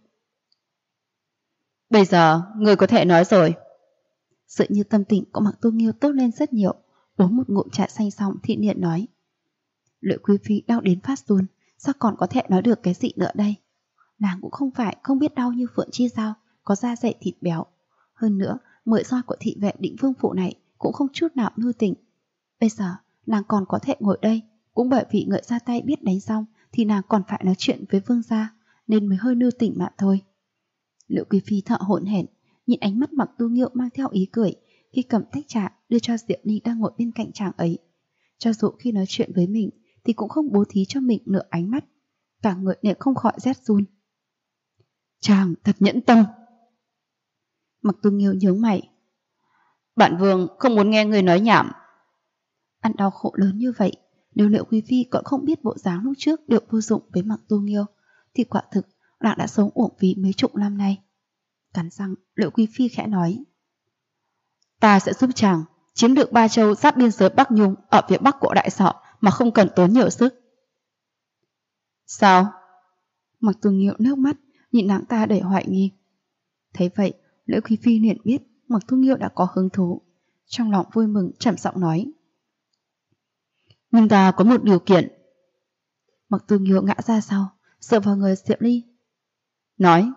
Bây giờ người có thể nói rồi. Sự như tâm tình của Mạc Tu Nghiêu tốt lên rất nhiều. Uống một ngụm trà xanh xong thì liền nói: Liễu Quý Phi đau đến phát run, sao còn có thể nói được cái gì nữa đây? Nàng cũng không phải không biết đau như Phượng Chi Giao, có da dày thịt béo. Hơn nữa 10 roi của thị vệ Định Vương phủ này cũng không chút nào lưu tình. Bây giờ nàng còn có thể ngồi đây cũng bởi vì người ra tay biết đánh xong thì nàng còn phải nói chuyện với vương gia, nên mới hơi lưu tình mà thôi. Liễu Quý Phi thở hổn hển, nhìn ánh mắt Mạc Tu Nghiêu mang theo ý cười khi cầm tách trà đưa cho Diệu Ly đang ngồi bên cạnh chàng ấy. Cho dù khi nói chuyện với mình thì cũng không bố thí cho mình nửa ánh mắt, cả người liền không khỏi rét run. Chàng thật nhẫn tâm. Mạc Tu Nghiêu nhướng mày. Bản vương không muốn nghe người nói nhảm. Ăn đau khổ lớn như vậy, nếu Liễu Quý Phi còn không biết bộ dáng lúc trước đều vô dụng với Mạc Tu Nghiêu thì quả thực nàng đã sống uổng phí mấy chục năm nay. Cắn răng, Liễu Quý Phi khẽ nói: Ta sẽ giúp chàng chiếm được 3 châu giáp biên giới Bắc Nhung ở phía bắc của Đại Sọ mà không cần tốn nhiều sức. Sao? Mạc Tu Nghiêu nước mắt nhìn nàng ta đầy hoài nghi. Thấy vậy, Liễu Quý Phi liền biết Mạc Tu Nghiêu đã có hứng thú, trong lòng vui mừng trầm giọng nói: Nhưng ta có một điều kiện. Mạc Tu Nghiêu ngã ra sau, dựa vào người Diệu Ly. Nói: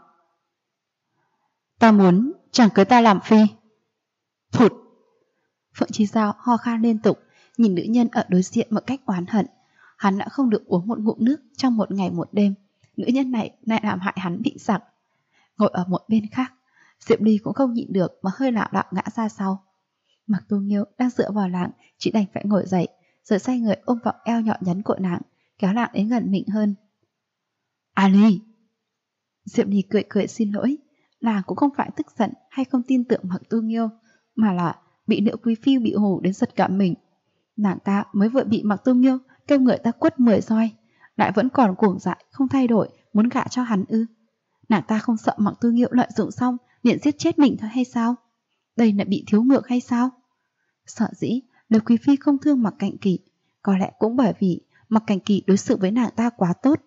Ta muốn chàng cưới ta làm phi. Phụt! Phượng Chi Giao ho khan liên tục, nhìn nữ nhân ở đối diện một cách oán hận. Hắn đã không được uống một ngụm nước trong một ngày một đêm, nữ nhân này lại làm hại hắn bị sặc. Ngồi ở một bên khác, Diệu Ly cũng không nhịn được mà hơi lảo đảo ngã ra sau. Mạc Tu Nghiêu đang dựa vào nàng, chỉ đành phải ngồi dậy, rồi xoay người ôm vào eo nhỏ nhắn của nàng, kéo nàng đến gần mình hơn. Ali! Diệu Ly cười cười xin lỗi. Nàng cũng không phải tức giận hay không tin tưởng Mạc Tu Nghiêu, mà là bị Liễu Quý Phi bị hù đến giật cả mình. Nàng ta mới vừa bị Mạc Tu Nghiêu kêu người ta quất 10 roi, lại vẫn còn cuồng dại không thay đổi, muốn gả cho hắn ư? Nàng ta không sợ Mạc Tu Nghiêu lợi dụng xong liền giết chết mình thôi hay sao? Đây là bị thiếu ngược hay sao? Sợ dĩ Liễu Quý Phi không thương Mạc Cảnh Kỳ, có lẽ cũng bởi vì Mạc Cảnh Kỳ đối xử với nàng ta quá tốt.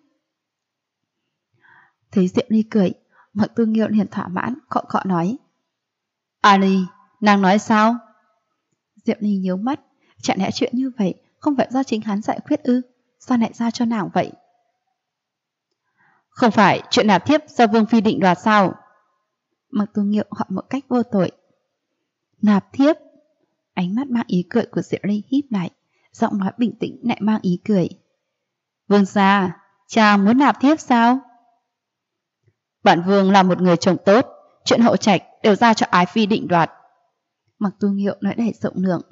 Thấy Diệu Ly cười, Mạc Tu Nghiêu liền thỏa mãn, khọ khọ nói: Ali, nàng nói sao? Diệu Ly nhíu mắt, chẳng lẽ chuyện như vậy không phải do chính hắn giải quyết ư? Sao lại ra cho nàng vậy? Không phải chuyện nạp thiếp do Vương Phi định đoạt sao? Mạc Tu Nghiêu hỏi một cách vô tội. Nạp thiếp? Ánh mắt mang ý cười của Diệu Ly híp lại, giọng nói bình tĩnh lại mang ý cười. Vương gia, chàng muốn nạp thiếp sao? Bản vương là một người chồng tốt, chuyện hậu trạch đều ra cho ái phi định đoạt. Mạc Tu Nghiêu nói đầy rộng lượng.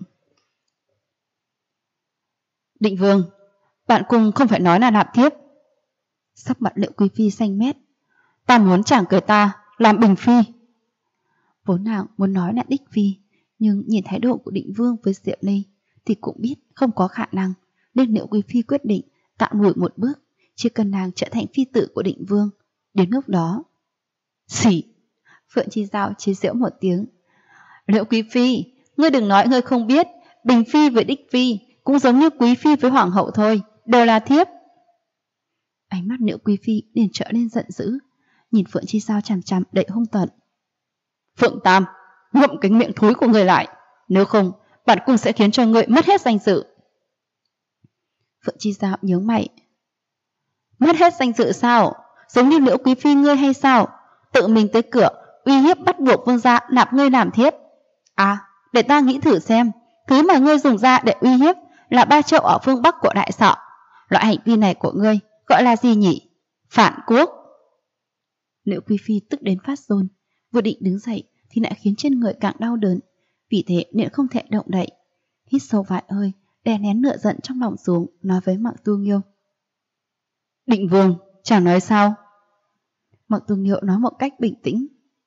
Định vương, bạn cùng không phải nói là nạp thiếp. Sắc mặt Liễu Quý Phi xanh mét. Ta muốn chàng cưới ta làm bình phi. Vốn nàng muốn nói là đích phi, nhưng nhìn thái độ của Định Vương với Diệu Ly thì cũng biết không có khả năng, nên Liễu Quý Phi quyết định tạm lùi một bước, chỉ cần nàng trở thành phi tử của Định Vương. Đến lúc đó... Xỉ! Phượng Chi Giao chế giễu một tiếng. Liễu Quý Phi, ngươi đừng nói ngươi không biết, bình phi với đích phi cũng giống như quý phi với hoàng hậu thôi, đều là thiếp. Ánh mắt Liễu Quý Phi liền trở nên giận dữ, nhìn Phượng Chi Giao chằm chằm đầy hung tợn. Phượng Tam, ngậm cái miệng thối của người lại, nếu không bản cung sẽ khiến cho người mất hết danh dự. Phượng Chi Giao nhướng mày. Mất hết danh dự sao? Giống như Liễu Quý Phi ngươi hay sao? Tự mình tới cửa uy hiếp bắt buộc vương gia nạp ngươi làm thiếp. À, để ta nghĩ thử xem, thứ mà ngươi dùng ra để uy hiếp là 3 châu ở phương Bắc của đại sọ. Loại hành vi này của ngươi gọi là gì nhỉ? Phản quốc. Liễu Quý Phi tức đến phát run, vừa định đứng dậy thì lại khiến trên người càng đau đớn, vì thế nên không thể động đậy. Hít sâu vài hơi, đè nén lửa giận trong lòng xuống, nói với Mạc Tu Nghiêu. Định Vương, chàng nói sao? Mạc Tu Nghiêu nói một cách bình tĩnh.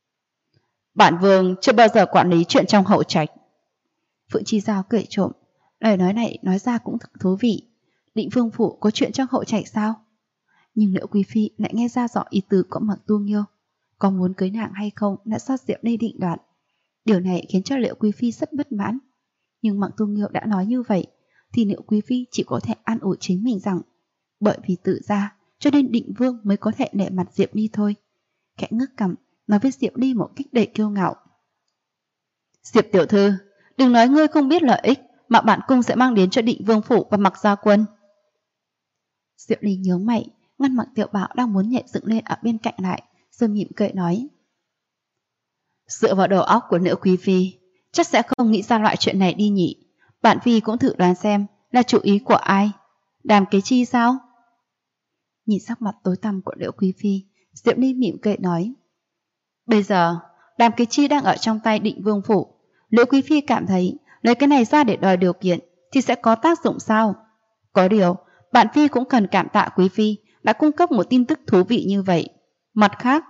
Bản vương chưa bao giờ quản lý chuyện trong hậu trạch. Phượng Chi Giao cười trộm, lời nói này nói ra cũng thật thú vị. Định Vương phủ có chuyện trong hậu trạch sao? Nhưng Liễu Quý Phi lại nghe ra rõ ý tứ của Mạc Tu Nghiêu, có muốn cưới nàng hay không đã do Diệp Ly định đoạt. Điều này khiến cho Liễu Quý Phi rất bất mãn. Nhưng Mạc Tu Nghiêu đã nói như vậy thì Liễu Quý Phi chỉ có thể an ủi chính mình rằng bởi vì tự ra cho nên Định Vương mới có thể nể mặt Diệp Ly thôi. Khẽ ngước cằm nói với Diệp Ly một cách đầy kiêu ngạo. Diệp tiểu thư, đừng nói ngươi không biết lợi ích mà bản cung sẽ mang đến cho Định Vương phủ và Mạc Gia Quân. Diệp Ly nhướng mày, ngăn Mạc Tiểu Bảo đang muốn nhảy dựng lên ở bên cạnh lại, rồi mỉm cười nói. Dựa vào đầu óc của Liễu Quý Phi, chắc sẽ không nghĩ ra loại chuyện này đi nhỉ. Bản Phi cũng thử đoán xem là chủ ý của ai. Đàm Kế Chi sao? Nhìn sắc mặt tối tăm của Liễu Quý Phi, Diệp Ly mỉm cười nói. Bây giờ, Đàm Kế Chi đang ở trong tay Định Vương phủ. Liễu Quý Phi cảm thấy lấy cái này ra để đòi điều kiện thì sẽ có tác dụng sao? Có điều, bản Phi cũng cần cảm tạ Quý Phi đã cung cấp một tin tức thú vị như vậy. Mặt khác,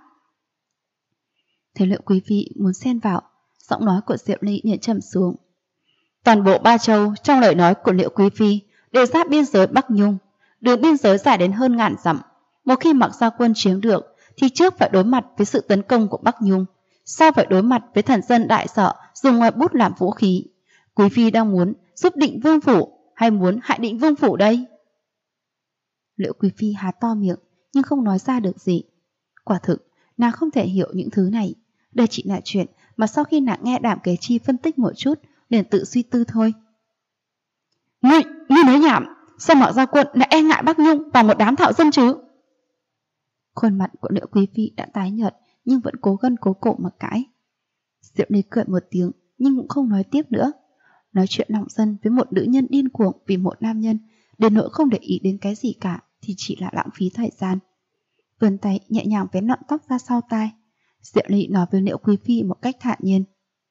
thấy Liễu Quý Phi muốn xen vào, giọng nói của Diệp Ly liền trầm xuống. Toàn bộ 3 châu trong lời nói của Liễu Quý Phi đều giáp biên giới Bắc Nhung, đường biên giới dài đến hơn ngàn dặm. Một khi Mạc Gia Quân chiếm được thì trước phải đối mặt với sự tấn công của Bắc Nhung, sau phải đối mặt với thần dân đại sợ dùng ngòi bút làm vũ khí. Quý Phi đang muốn giúp Định Vương phủ hay muốn hại Định Vương phủ đây? Liễu Quý Phi há to miệng nhưng không nói ra được gì. Quả thực, nàng không thể hiểu những thứ này. Đây chỉ là chuyện mà sau khi nàng nghe Đàm Kế Chi phân tích một chút liền tự suy tư thôi. Ngươi nói nhảm, sao Mạc Gia Quân lại e ngại Bắc Nhung và một đám thạo dân chứ? Khuôn mặt của Liễu Quý Phi đã tái nhợt nhưng vẫn cố gân cố cổ mà cãi. Diệp Ly cười một tiếng nhưng cũng không nói tiếp nữa. Nói chuyện lòng dân với một nữ nhân điên cuồng vì một nam nhân đến nỗi không để ý đến cái gì cả thì chỉ là lãng phí thời gian. Vươn tay nhẹ nhàng vén lọn tóc ra sau tai, Diệp Ly nói với Liễu Quý Phi một cách thản nhiên.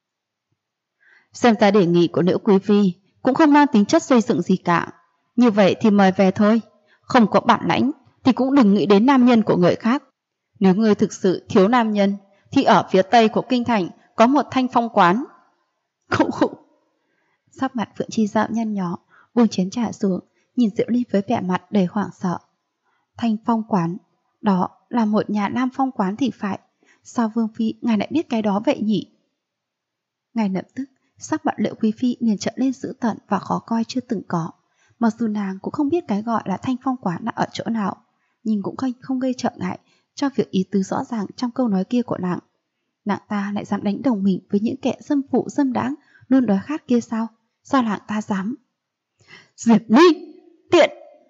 Xem ra đề nghị của Liễu Quý Phi cũng không mang tính chất xây dựng gì cả. Như vậy thì mời về thôi. Không có bản lãnh thì cũng đừng nghĩ đến nam nhân của người khác. Nếu người thực sự thiếu nam nhân thì ở phía tây của kinh thành có một Thanh Phong quán. Khụ khụ. Sắc mặt Phượng Chi Giao nhăn nhó, buông chén trà xuống, nhìn Diệu Ly với vẻ mặt đầy hoảng sợ. Thanh Phong quán, đó là một nhà Nam Phong quán thì phải. Sao Vương Phi ngài lại biết cái đó vậy nhỉ? Ngay lập tức, sắc mặt Liễu Quý Phi liền trở lên dữ tợn và khó coi chưa từng có. Mặc dù nàng cũng không biết cái gọi là Thanh Phong quán là ở chỗ nào, nhưng cũng không gây trở ngại cho việc ý tứ rõ ràng trong câu nói kia của nàng. Nàng ta lại dám đánh đồng mình với những kẻ dâm phụ dâm đãng luôn đói khát kia sao? Sao nàng ta dám? Diệp Ly, tiện!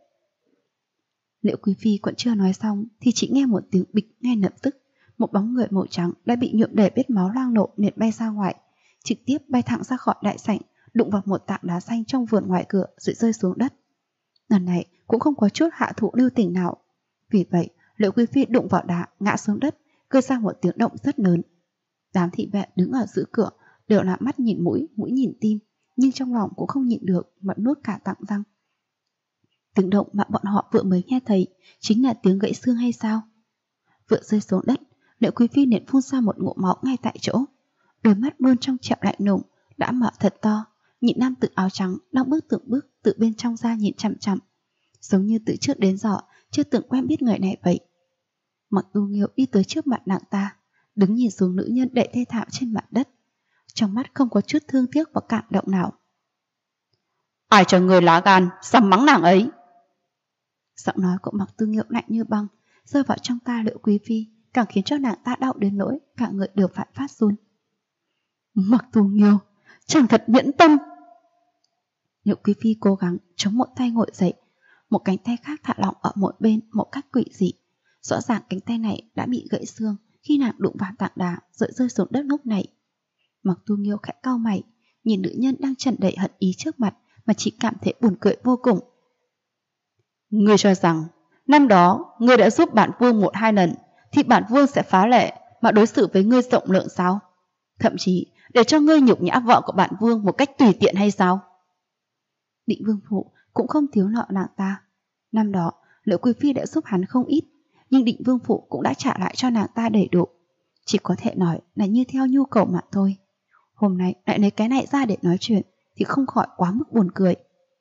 Liễu Quý Phi còn chưa nói xong thì chỉ nghe một tiếng bịch. Ngay lập tức, một bóng người màu trắng đã bị nhuộm đầy vết máu loang lổ liền bay ra ngoài, trực tiếp bay thẳng ra khỏi đại sảnh, đụng vào một tảng đá xanh trong vườn ngoài cửa rồi rơi xuống đất. Lần này cũng không có chút hạ thủ lưu tình nào. Vì vậy, Liễu Quý Phi đụng vào đá, ngã xuống đất, gây ra một tiếng động rất lớn. Đám thị vệ đứng ở giữa cửa đều là mắt nhìn mũi, mũi nhìn tim, nhưng trong lòng cũng không nhịn được mà nuốt cả tạng răng. Tiếng động mà bọn họ vừa mới nghe thấy chính là tiếng gãy xương hay sao? Vừa rơi xuống đất, Liễu Quý Phi liền phun ra một ngụm máu ngay tại chỗ. Đôi mắt luôn trong trẻo lạnh lùng đã mở thật to, nhìn nam tử áo trắng đang bước từng bước từ bên trong ra nhìn chằm chằm, giống như từ trước đến giờ chưa từng quen biết người này vậy. Mặc Tu Nghiêu đi tới trước mặt nàng ta, đứng nhìn xuống nữ nhân đầy thê thảm trên mặt đất, trong mắt không có chút thương tiếc và cảm động nào. Ai cho người lá gan dám mắng nàng ấy? Giọng nói của Mặc Tu Nghiêu lạnh như băng rơi vào trong tai Liễu Quý Phi, càng khiến cho nàng ta đau đến nỗi cả người đều phải phát run. Mặc Tú Nghiêu, chàng thật nhẫn tâm. Liệu Quý Phi cố gắng chống một tay ngồi dậy, một cánh tay khác thả lỏng ở một bên một cách quỷ dị. Rõ ràng cánh tay này đã bị gãy xương khi nàng đụng vào tảng đá rồi rơi xuống đất lúc này. Mặc Tú Nghiêu khẽ cau mày, nhìn nữ nhân đang tràn đầy hận ý trước mặt mà chỉ cảm thấy buồn cười vô cùng. Ngươi cho rằng năm đó ngươi đã giúp bản vương 1-2 lần thì bản vương sẽ phá lệ mà đối xử với ngươi rộng lượng sao? Thậm chí để cho ngươi nhục nhã vợ của bản vương một cách tùy tiện hay sao? Định Vương Phụ cũng không thiếu nợ nàng ta. Năm đó Liễu Quý Phi đã giúp hắn không ít, nhưng Định Vương Phụ cũng đã trả lại cho nàng ta đầy đủ. Chỉ có thể nói là như theo nhu cầu mà thôi. Hôm nay lại lấy cái này ra để nói chuyện thì không khỏi quá mức buồn cười.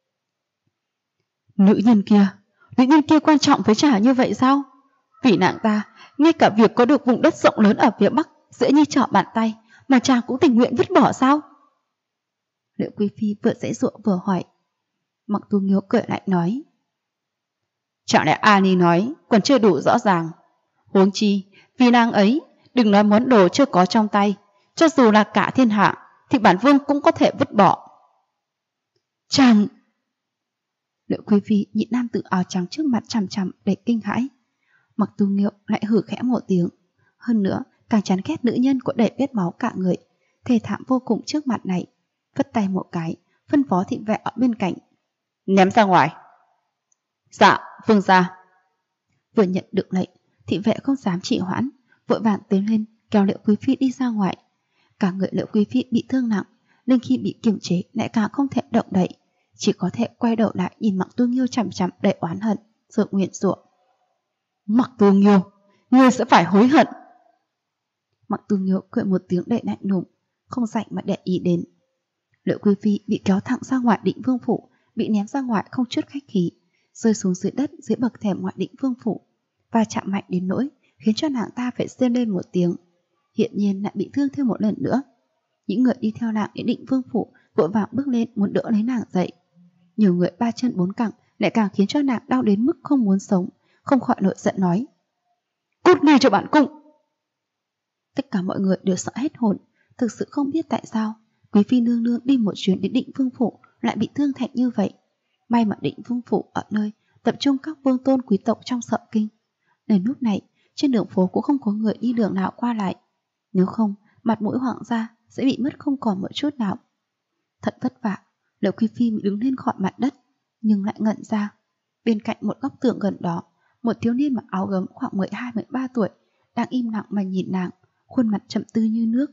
Nữ nhân kia quan trọng với chả như vậy sao? Vì nàng ta, ngay cả việc có được vùng đất rộng lớn ở phía Bắc dễ như trở bàn tay mà chàng cũng tình nguyện vứt bỏ sao? Liễu Quý Phi vừa giãy giụa vừa hỏi. Mặc Tú Nghiêu cười lại nói. Chẳng lẽ Ani nói còn chưa đủ rõ ràng? Huống chi, vì nàng ấy, đừng nói món đồ chưa có trong tay, cho dù là cả thiên hạ thì bản vương cũng có thể vứt bỏ. Chàng! Liễu Quý Phi nhìn nam tử áo trắng trước mặt chằm chằm đầy kinh hãi. Mặc Tú Nghiêu lại hử khẽ một tiếng. Hơn nữa, càng chán ghét nữ nhân có đầy vết máu cả người, thê thảm vô cùng trước mặt này. Vất tay một cái, phân phó thị vệ ở bên cạnh. Ném ra ngoài. Dạ, vương gia. Vừa nhận được lệnh, thị vệ không dám trì hoãn, vội vàng tiến lên kéo Liễu Quý Phi đi ra ngoài. Cả người Liễu Quý Phi bị thương nặng, nên khi bị kiềm chế lại càng không thể động đậy, chỉ có thể quay đầu lại nhìn Mặc Tú Nghiêu chằm chằm đầy oán hận, rồi nguyện rủa. Mặc Tú Nghiêu, ngươi sẽ phải hối hận. Mặc Tú Nghiêu cười một tiếng đầy lạnh lùng, không rảnh mà để ý đến. Liễu Quý Phi bị kéo thẳng ra ngoài Định Vương Phủ, bị ném ra ngoài không chút khách khí, rơi xuống dưới đất dưới bậc thềm ngoại Định Vương Phủ, và chạm mạnh đến nỗi khiến cho nàng ta phải rên lên một tiếng. Hiện nhiên lại bị thương thêm một lần nữa. Những người đi theo nàng đến Định Vương Phủ vội vàng bước lên muốn đỡ lấy nàng dậy. Nhiều người 3 chân 4 cẳng lại càng khiến cho nàng đau đến mức không muốn sống, không khỏi nổi giận nói. Cút ngay cho bản cung! Tất cả mọi người đều sợ hết hồn, thực sự không biết tại sao Quý Phi nương nương đi một chuyến đến Định Vương Phủ lại bị thương thành như vậy. May mà Định Vương Phủ ở nơi tập trung các vương tôn quý tộc trong Sợ Kinh, nên lúc này trên đường phố cũng không có người đi đường nào qua lại. Nếu không, mặt mũi hoàng gia sẽ bị mất không còn một chút nào. Thật vất vả, Liễu Quý Phi đứng lên khỏi mặt đất, nhưng lại ngẩn ra. Bên cạnh một góc tường gần đó, một thiếu niên mặc áo gấm khoảng 12-13 tuổi đang im lặng mà nhìn nàng, khuôn mặt trầm tư như nước.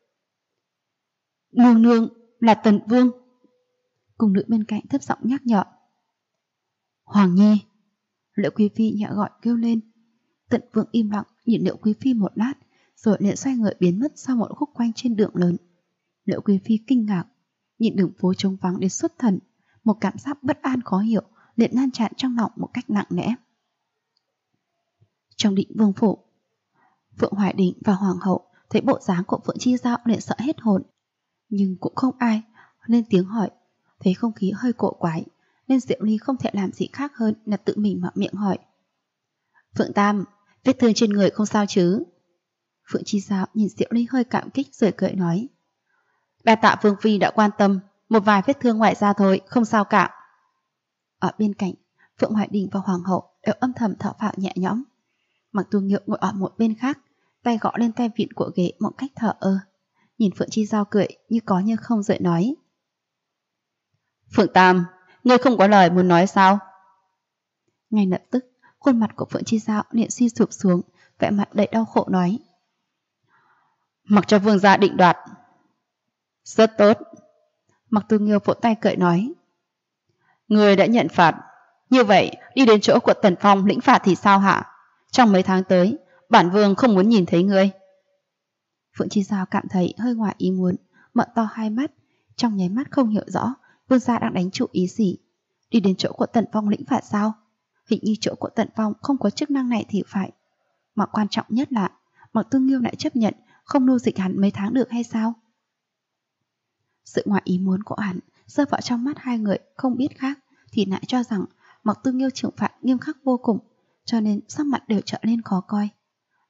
Nương nương, là Tần Vương. Cung nữ bên cạnh thấp giọng nhắc nhở. Hoàng Nhi. Liễu Quý Phi nhẹ gọi kêu lên. Tần Vương im lặng nhìn Liễu Quý Phi một lát, rồi liền xoay người biến mất sau một khúc quanh trên đường lớn. Liễu Quý Phi kinh ngạc, nhìn đường phố trống vắng đến xuất thần, một cảm giác bất an khó hiểu liền lan tràn trong lòng một cách nặng nề. Trong Định Vương Phủ, Phượng Hoài Đình và Hoàng hậu thấy bộ dáng của Phượng Chi Giao liền sợ hết hồn, nhưng cũng không ai lên tiếng hỏi. Thấy không khí hơi cổ quái nên Diệu Ly không thể làm gì khác hơn là tự mình mở miệng hỏi. Phượng Tam, vết thương trên người không sao chứ? Phượng Chi Giao nhìn Diệu Ly hơi cảm kích rồi cười nói. Đa tạ Vương Phi đã quan tâm, một vài vết thương ngoại da thôi, không sao cả. Ở bên cạnh, Phượng Hoài Đình và Hoàng hậu đều âm thầm thở phào nhẹ nhõm. Mặc Tú Nghiêu ngồi ở một bên khác, tay gõ lên tay vịn của ghế một cách thờ ơ. Nhìn Phượng Chi Giao cười như có như không rồi nói. Phượng Tam, ngươi không có lời muốn nói sao? Ngay lập tức, khuôn mặt của Phượng Chi Giao liền suy sụp xuống, vẻ mặt đầy đau khổ nói. Mặc cho vương gia định đoạt. Rất tốt. Mặc Tú Nghiêu vỗ tay cười nói. Ngươi đã nhận phạt, như vậy đi đến chỗ của Tần Phong lĩnh phạt thì sao hả? Trong mấy tháng tới, bản vương không muốn nhìn thấy ngươi. Phượng Chi Giao cảm thấy hơi ngoài ý muốn, mở to hai mắt, trong nháy mắt không hiểu rõ vương gia đang đánh chủ ý gì. Đi đến chỗ của Tần Phong lĩnh phạt sao? Hình như chỗ của Tần Phong không có chức năng này thì phải. Mà quan trọng nhất là Mặc Tú Nghiêu lại chấp nhận không nô dịch hắn mấy tháng được hay sao? Sự ngoài ý muốn của hắn rơi vào trong mắt hai người không biết khác thì lại cho rằng Mặc Tú Nghiêu trừng phạt nghiêm khắc vô cùng, cho nên sắc mặt đều trở nên khó coi.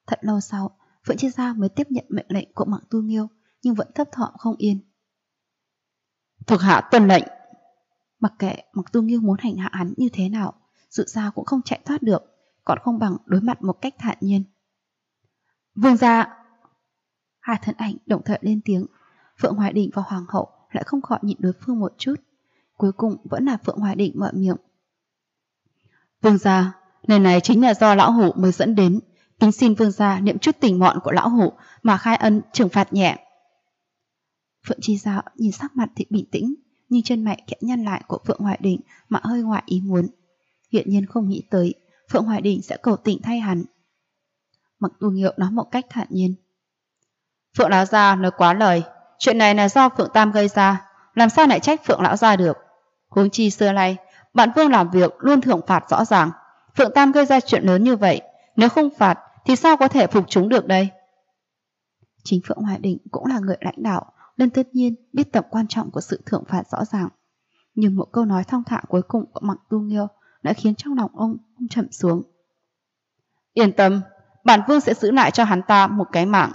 Thật lâu sau, Phượng Chi Giao mới tiếp nhận mệnh lệnh của Mạc Tu Nghiêu, nhưng vẫn thấp thỏm không yên. Thuộc hạ tuân lệnh. Mặc kệ Mạc Tu Nghiêu muốn hành hạ hắn như thế nào, dù sao cũng không chạy thoát được, còn không bằng đối mặt một cách thản nhiên. Vương gia! Hai thân ảnh đồng thời lên tiếng. Phượng Hoài Đình và Hoàng hậu lại không khỏi nhịn đối phương một chút. Cuối cùng vẫn là Phượng Hoài Đình mở miệng. Vương gia, lần này chính là do lão hủ mới dẫn đến, kính xin vương gia niệm chút tình mọn của lão hủ mà khai ân trừng phạt nhẹ. Phượng Chi Giao nhìn sắc mặt thì bình tĩnh, nhưng chân mày khẽ nhăn lại của Phượng Hoài Đình mà hơi ngoài ý muốn. Hiện nhiên không nghĩ tới Phượng Hoài Đình sẽ cầu tình thay hắn. Mạc Tu Nghiêu nói một cách thản nhiên. Phượng lão gia nói quá lời, chuyện này là do Phượng Tam gây ra, làm sao lại trách Phượng lão gia được. Huống chi xưa nay bạn vương làm việc luôn thưởng phạt rõ ràng, Phượng Tam gây ra chuyện lớn như vậy, nếu không phạt thì sao có thể phục chúng được đây. Chính Phượng Hoài Đình cũng là người lãnh đạo, nên tất nhiên biết tầm quan trọng của sự thưởng phạt rõ ràng. Nhưng một câu nói thong thả cuối cùng của Mạc Tu Nghiêu đã khiến trong lòng ông trầm xuống. Yên tâm, bản vương sẽ giữ lại cho hắn ta một cái mạng.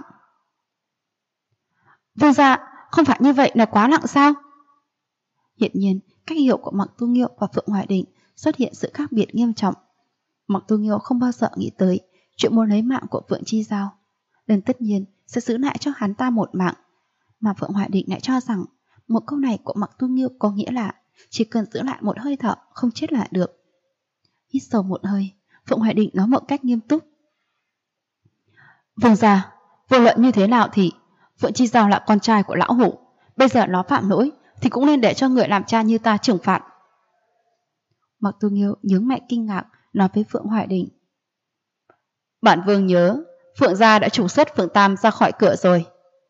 Vương gia, không phải như vậy là quá nặng sao? Hiện nhiên, cách hiểu của Mạc Tu Nghiêu và Phượng Hoài Đình xuất hiện sự khác biệt nghiêm trọng. Mạc Tu Nghiêu không bao giờ nghĩ tới chuyện muốn lấy mạng của Phượng Chi Giao, nên tất nhiên sẽ giữ lại cho hắn ta một mạng. Mà Phượng Hoài Định lại cho rằng một câu này của Mạc Tu Nghiêu có nghĩa là chỉ cần giữ lại một hơi thở không chết lại được. Hít sâu một hơi, Phượng Hoài Định nói một cách nghiêm túc. Vương gia, vô luận như thế nào thì Phượng Chi Giao là con trai của lão hủ, bây giờ nó phạm lỗi thì cũng nên để cho người làm cha như ta trừng phạt. Mạc Tu Nghiêu nhướng mày kinh ngạc nói với Phượng Hoài Định. Bản vương nhớ Phượng gia đã trục xuất Phượng Tam ra khỏi cửa rồi.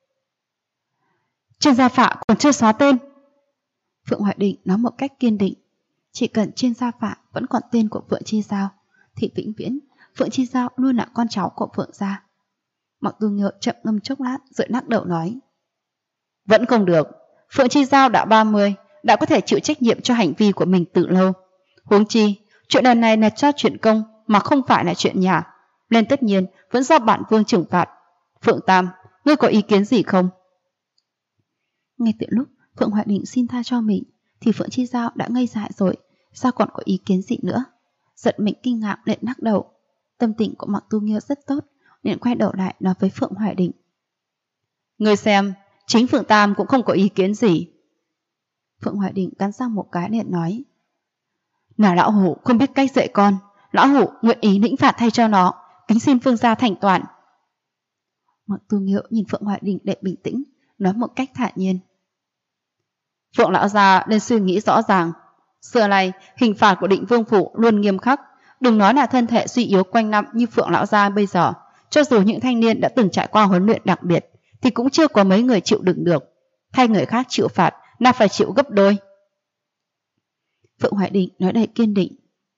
Trên gia phả còn chưa xóa tên. Phượng Hoài Định nói một cách kiên định. Chỉ cần trên gia phả vẫn còn tên của Phượng Chi Giao thì vĩnh viễn Phượng Chi Giao luôn là con cháu của Phượng gia. Mạc Tu Nghiêu chậm ngâm chốc lát rồi lắc đầu nói. Vẫn không được, Phượng Chi Giao đã 30, đã có thể chịu trách nhiệm cho hành vi của mình từ lâu. Huống chi, chuyện lần này là cho chuyện công mà không phải là chuyện nhà, nên tất nhiên vẫn do bản vương trừng phạt. Phượng Tam, ngươi có ý kiến gì không? Ngay từ lúc Phượng Hoài Định xin tha cho mình thì Phượng Chi Giao đã ngây dại rồi, sao còn có ý kiến gì nữa? Giận mình kinh ngạc liền lắc đầu. Tâm tình của Mạc Tu Nghiêu rất tốt, liền quay đầu lại nói với Phượng Hoài Định. Ngươi xem, chính Phượng Tam cũng không có ý kiến gì. Phượng Hoài Định cắn răng một cái liền nói. Là lão hủ không biết cách dạy con, lão hủ nguyện ý lĩnh phạt thay cho nó, kính xin vương gia thành toàn. Mạc Tu Nghiêu nhìn Phượng Hoài Định để bình tĩnh, nói một cách thản nhiên. Phượng lão gia nên suy nghĩ rõ ràng. Xưa nay hình phạt của Định Vương phủ luôn nghiêm khắc, đừng nói là thân thể suy yếu quanh năm như Phượng lão gia bây giờ, cho dù những thanh niên đã từng trải qua huấn luyện đặc biệt thì cũng chưa có mấy người chịu đựng được. Thay người khác chịu phạt là phải chịu gấp đôi. Phượng Hoài Định nói đầy kiên định.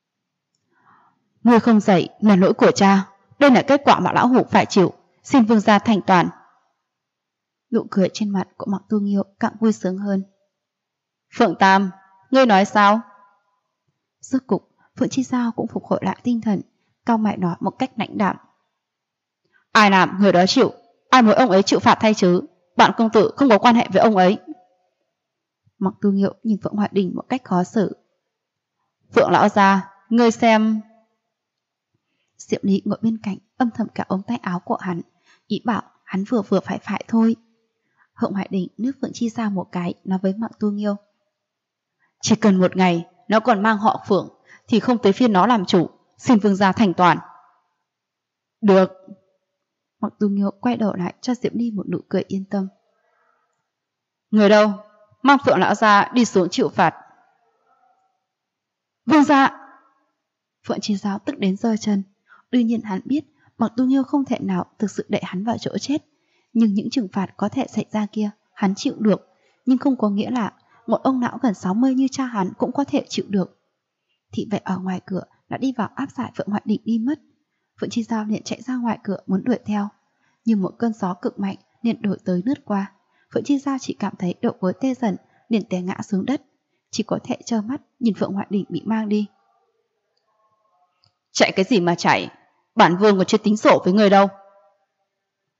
Ngươi không dạy là lỗi của cha, đây là kết quả mà lão hủ phải chịu, xin vương gia thành toàn. Nụ cười trên mặt của Mạc Tu Nghiêu càng vui sướng hơn. Phượng Tam, ngươi nói sao? Rốt cục, Phượng Chi Giao cũng phục hồi lại tinh thần, cau mày nói một cách lãnh đạm. Ai làm người đó chịu, ai muốn ông ấy chịu phạt thay chứ, bạn công tử không có quan hệ với ông ấy. Mạc Tu Nghiêu nhìn Phượng Hoài Đình một cách khó xử. Phượng lão gia, ngươi xem. Diệu Lý ngồi bên cạnh âm thầm cả ống tay áo của hắn, ý bảo hắn vừa phải thôi. Phượng Hoài Đình nước Phượng Chi Giao một cái nói với Mạc Tu Nghiêu. Chỉ cần một ngày nó còn mang họ Phượng thì không tới phiên nó làm chủ, xin vương gia thành toàn. Được. Mạc Tu Nghiêu quay đầu lại cho Diệu Ly một nụ cười yên tâm. Người đâu? Mang Phượng lão gia đi xuống chịu phạt. Vương gia. Phượng Chi Giao tức đến giơ chân. Đương nhiên hắn biết Mạc Tu Nghiêu không thể nào thực sự đẩy hắn vào chỗ chết, nhưng những trừng phạt có thể xảy ra kia hắn chịu được, nhưng không có nghĩa là một ông lão gần 60 như cha hắn cũng có thể chịu được. Thị vệ ở ngoài cửa đã đi vào áp giải Phượng Hoài Định đi mất. Phượng Chi Giao liền chạy ra ngoài cửa muốn đuổi theo, nhưng một cơn gió cực mạnh liền đổi tới lướt qua. Phượng Chi Giao chỉ cảm thấy đầu gối tê dần, liền té ngã xuống đất, chỉ có thể trơ mắt nhìn Phượng Hoài Định bị mang đi. Chạy cái gì mà chạy, bản vương còn chưa tính sổ với người đâu,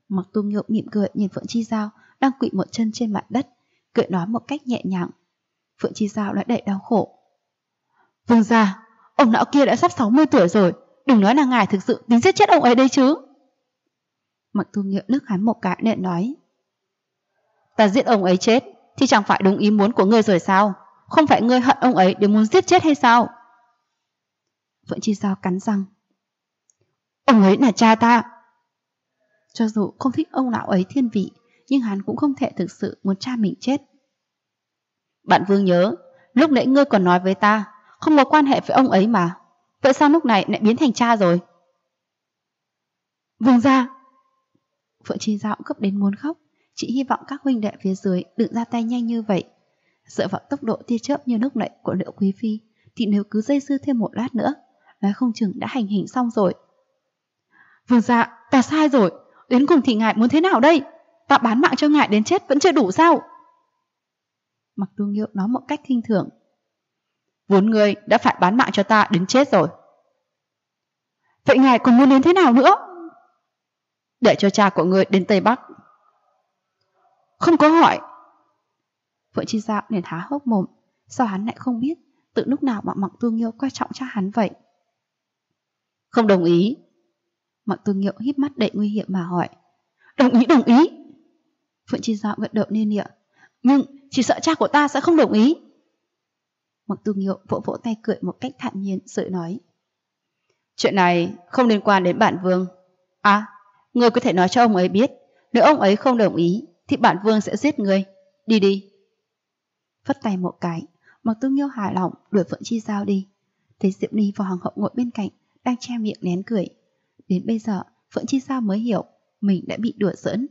Mặc Tu Nghiêu mỉm cười nhìn Phượng Chi Giao đang quỵ một chân trên mặt đất, cười nói một cách nhẹ nhàng. Phượng Chi Giao lại đầy đau khổ. Vương gia, ông lão kia đã sắp 60 tuổi rồi, đừng nói là ngài thực sự tính giết chết ông ấy đấy chứ. Mặc Tu Nghiêu nức hắn một cái nên nói. Ta giết ông ấy chết thì chẳng phải đúng ý muốn của ngươi rồi sao? Không phải ngươi hận ông ấy để muốn giết chết hay sao? Phượng Chi Giao cắn răng. Ông ấy là cha ta. Cho dù không thích ông lão ấy thiên vị, nhưng hắn cũng không thể thực sự muốn cha mình chết. Bạn Vương nhớ, lúc nãy ngươi còn nói với ta không có quan hệ với ông ấy mà. Vậy sao lúc này lại biến thành cha rồi? Vương gia. Phượng Chi Giao gấp đến muốn khóc. Chị hy vọng các huynh đệ phía dưới đừng ra tay nhanh như vậy. Dựa vào tốc độ tia chớp như lúc nãy của Liễu Quý Phi thì nếu cứ dây dưa thêm một lát nữa, nói không chừng đã hành hình xong rồi. Vương gia, ta sai rồi. Đến cùng thì ngài muốn thế nào đây? Ta bán mạng cho ngài đến chết vẫn chưa đủ sao? Mặc Tu Nghiêu nói một cách khinh thường. Vốn ngươi đã phải bán mạng cho ta đến chết rồi. Vậy ngài còn muốn đến thế nào nữa? Để cho cha của ngươi đến Tây Bắc. Không có hỏi. Phượng Chi Giao liền há hốc mồm. Sao hắn lại không biết từ lúc nào mà Mặc Tu Nghiêu coi trọng cha hắn vậy? Không đồng ý. Mặc Tu Nghiêu híp mắt đầy nguy hiểm mà hỏi. Đồng ý, đồng ý. Phượng Chi Giao gật đầu liên nịa. Nhưng chỉ sợ cha của ta sẽ không đồng ý. Mặc Tu Nghiêu vỗ vỗ tay cười một cách thản nhiên rồi nói. Chuyện này không liên quan đến bản Vương. À, ngươi có thể nói cho ông ấy biết, nếu ông ấy không đồng ý thì bản Vương sẽ giết ngươi. Đi đi. Phất tay một cái, Mặc Tu Nghiêu hài lòng đuổi Phượng Chi Giao đi. Thấy Diệp Ly và Hoàng hậu ngồi bên cạnh đang che miệng nén cười. Đến bây giờ Phượng Chi Giao mới hiểu mình đã bị đùa giỡn.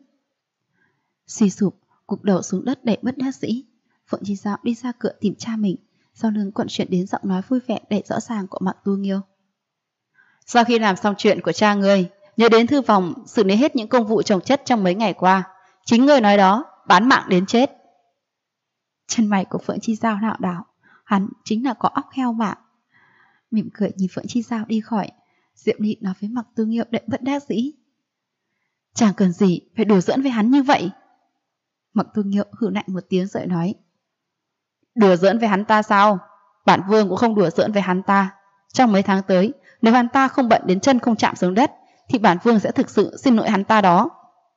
Suy sụp, gục đầu xuống đất đầy bất đắc dĩ, Phượng Chi Giao đi ra cửa tìm cha mình. Sau lưng quận chuyển đến giọng nói vui vẻ đầy rõ ràng của Mặc Tu Nghiêu. Sau khi làm xong chuyện của cha ngươi, nhớ đến thư phòng xử lý hết những công vụ chồng chất trong mấy ngày qua. Chính ngươi nói đó, bán mạng đến chết. Chân mày của Phượng Chi Giao lảo đảo, hắn chính là có óc heo mà. Mỉm cười nhìn Phượng Chi Giao đi khỏi, Diệp Ly nói với Mặc Tu Nghiêu đầy bất đắc dĩ. Chẳng cần gì phải đùa giỡn với hắn như vậy. Mặc Tu Nghiêu hừ lạnh một tiếng rồi nói. Đùa giỡn với hắn ta sao? Bản Vương cũng không đùa giỡn với hắn ta. Trong mấy tháng tới, nếu hắn ta không bận đến chân không chạm xuống đất, thì bản Vương sẽ thực sự xin lỗi hắn ta đó.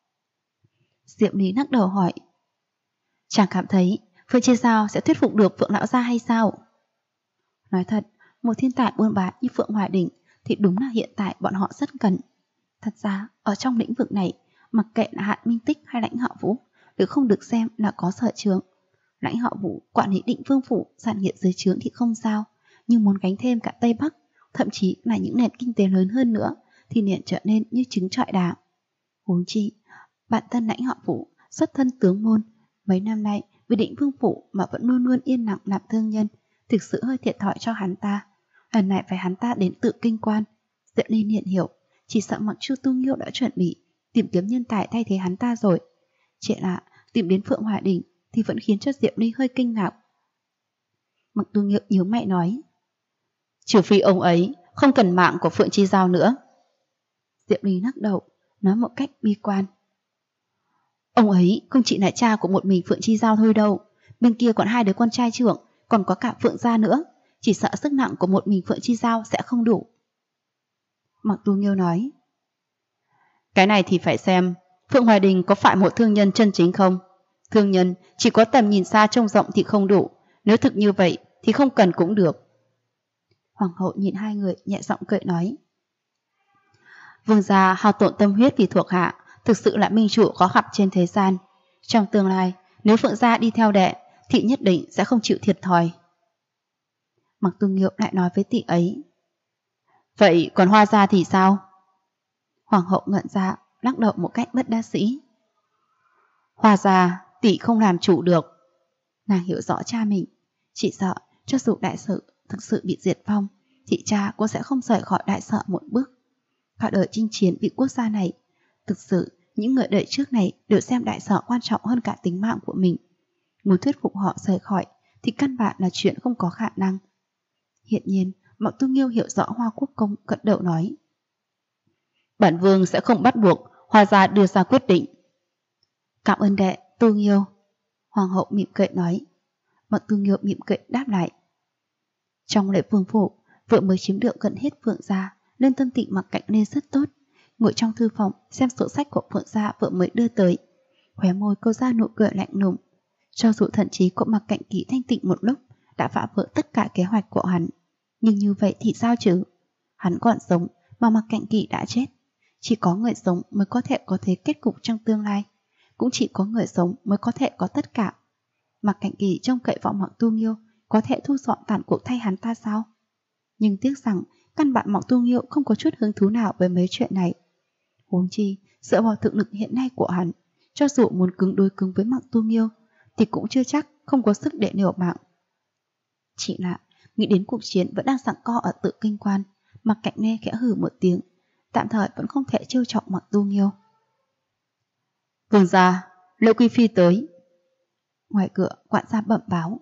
Diệp Lý lắc đầu hỏi. Chàng cảm thấy Phượng Chi Giao sẽ thuyết phục được Phượng lão gia hay sao? Nói thật, một thiên tài buôn bán như Phượng Hoài Đình thì đúng là hiện tại bọn họ rất cần. Thật ra, ở trong lĩnh vực này, mặc kệ là Hạn Minh Tích hay Lãnh Họ Vũ đều không được xem là có sở trường. Lãnh Họ Vũ quản lý Định Vương phủ, sản nghiệp dưới trướng thì không sao, nhưng muốn gánh thêm cả Tây Bắc, thậm chí là những nền kinh tế lớn hơn nữa, thì liền trở nên như trứng trọi đảo. Huống chi, bản thân Lãnh Họ Vũ xuất thân tướng môn, mấy năm nay vì Định Vương phủ mà vẫn luôn luôn yên lặng làm thương nhân, thực sự hơi thiệt thòi cho hắn ta. Lần này phải hắn ta đến tự kinh quan. Diệp Ly hiện hiểu, chỉ sợ Mặc Chu Tu Nghiêu đã chuẩn bị tìm kiếm nhân tài thay thế hắn ta rồi. Chỉ là tìm đến Phượng Hoài Đình thì vẫn khiến cho Diệp Ly hơi kinh ngạc. Mặc Tu Nghiêu nhíu mày nói. Trừ phi ông ấy không cần mạng của Phượng Chi Giao nữa. Diệp Ly lắc đầu, nói một cách bi quan. Ông ấy không chỉ là cha của một mình Phượng Chi Giao thôi đâu. Bên kia còn 2 đứa con trai trưởng, còn có cả Phượng gia nữa. Chỉ sợ sức nặng của một mình Phượng Chi Giao sẽ không đủ. Mặc Tu Nghiêu nói. Cái này thì phải xem Phượng Hoài Đình có phải một thương nhân chân chính không? Thương nhân chỉ có tầm nhìn xa trông rộng thì không đủ. Nếu thực như vậy thì không cần cũng được. Hoàng hậu nhìn hai người nhẹ giọng cười nói. Vương gia hao tổn tâm huyết vì thuộc hạ, thực sự là minh chủ có gặp trên thế gian. Trong tương lai, nếu Phượng gia đi theo đệ thì nhất định sẽ không chịu thiệt thòi. Mặc Tu Nghiêu lại nói với tỷ ấy. Vậy còn Hoa gia thì sao? Hoàng hậu ngẩn ra, lắc đầu một cách bất đắc dĩ. Hoa gia tỷ không làm chủ được. Nàng hiểu rõ cha mình, chỉ sợ cho dù đại sự thực sự bị diệt vong thì cha cũng sẽ không rời khỏi đại sở một bước. Cả đời chinh chiến vì quốc gia này, thực sự những người đời trước này đều xem đại sở quan trọng hơn cả tính mạng của mình. Muốn thuyết phục họ rời khỏi thì căn bản là chuyện không có khả năng. Hiện nhiên, Mặc Tu Nghiêu hiểu rõ Hoa Quốc công gật đầu nói. Bản Vương sẽ không bắt buộc Hoa gia đưa ra quyết định. Cảm ơn đệ, Tu Nghiêu. Hoàng hậu mỉm cười nói. Mặc Tu Nghiêu mỉm cười đáp lại. Trong lễ vương phủ, vợ mới chiếm được gần hết Phượng gia, nên tâm tình Mặc Cạnh Lê rất tốt. Ngồi trong thư phòng xem sổ sách của Phượng gia vợ mới đưa tới. Khóe môi cô ra nụ cười lạnh lùng. Cho dù thậm chí của Mặc Cạnh Kỳ thanh tịnh một lúc đã phá vỡ tất cả kế hoạch của hắn, nhưng như vậy thì sao chứ? Hắn còn sống mà Mặc Cạnh Kỳ đã chết. Chỉ có người sống mới có thể có thế kết cục trong tương lai. Cũng chỉ có người sống mới có thể có tất cả. Mặc Cạnh Kỳ trông cậy vào Mặc Tu Nghiêu có thể thu dọn tàn cuộc thay hắn ta sao? Nhưng tiếc rằng căn bản Mặc Tu Nghiêu không có chút hứng thú nào với mấy chuyện này. Huống chi dựa vào thực lực hiện nay của hắn, cho dù muốn cứng đối cứng với Mặc Tu Nghiêu thì cũng chưa chắc không có sức để liều mạng. Chỉ là nghĩ đến cuộc chiến vẫn đang giằng co ở Tự Kinh Quan, Mặc Cạnh Lê khẽ hừ một tiếng, tạm thời vẫn không thể trêu chọc Mặc Tu Nghiêu. Vương gia, Liễu Quý phi tới. Ngoài cửa quản gia bẩm báo.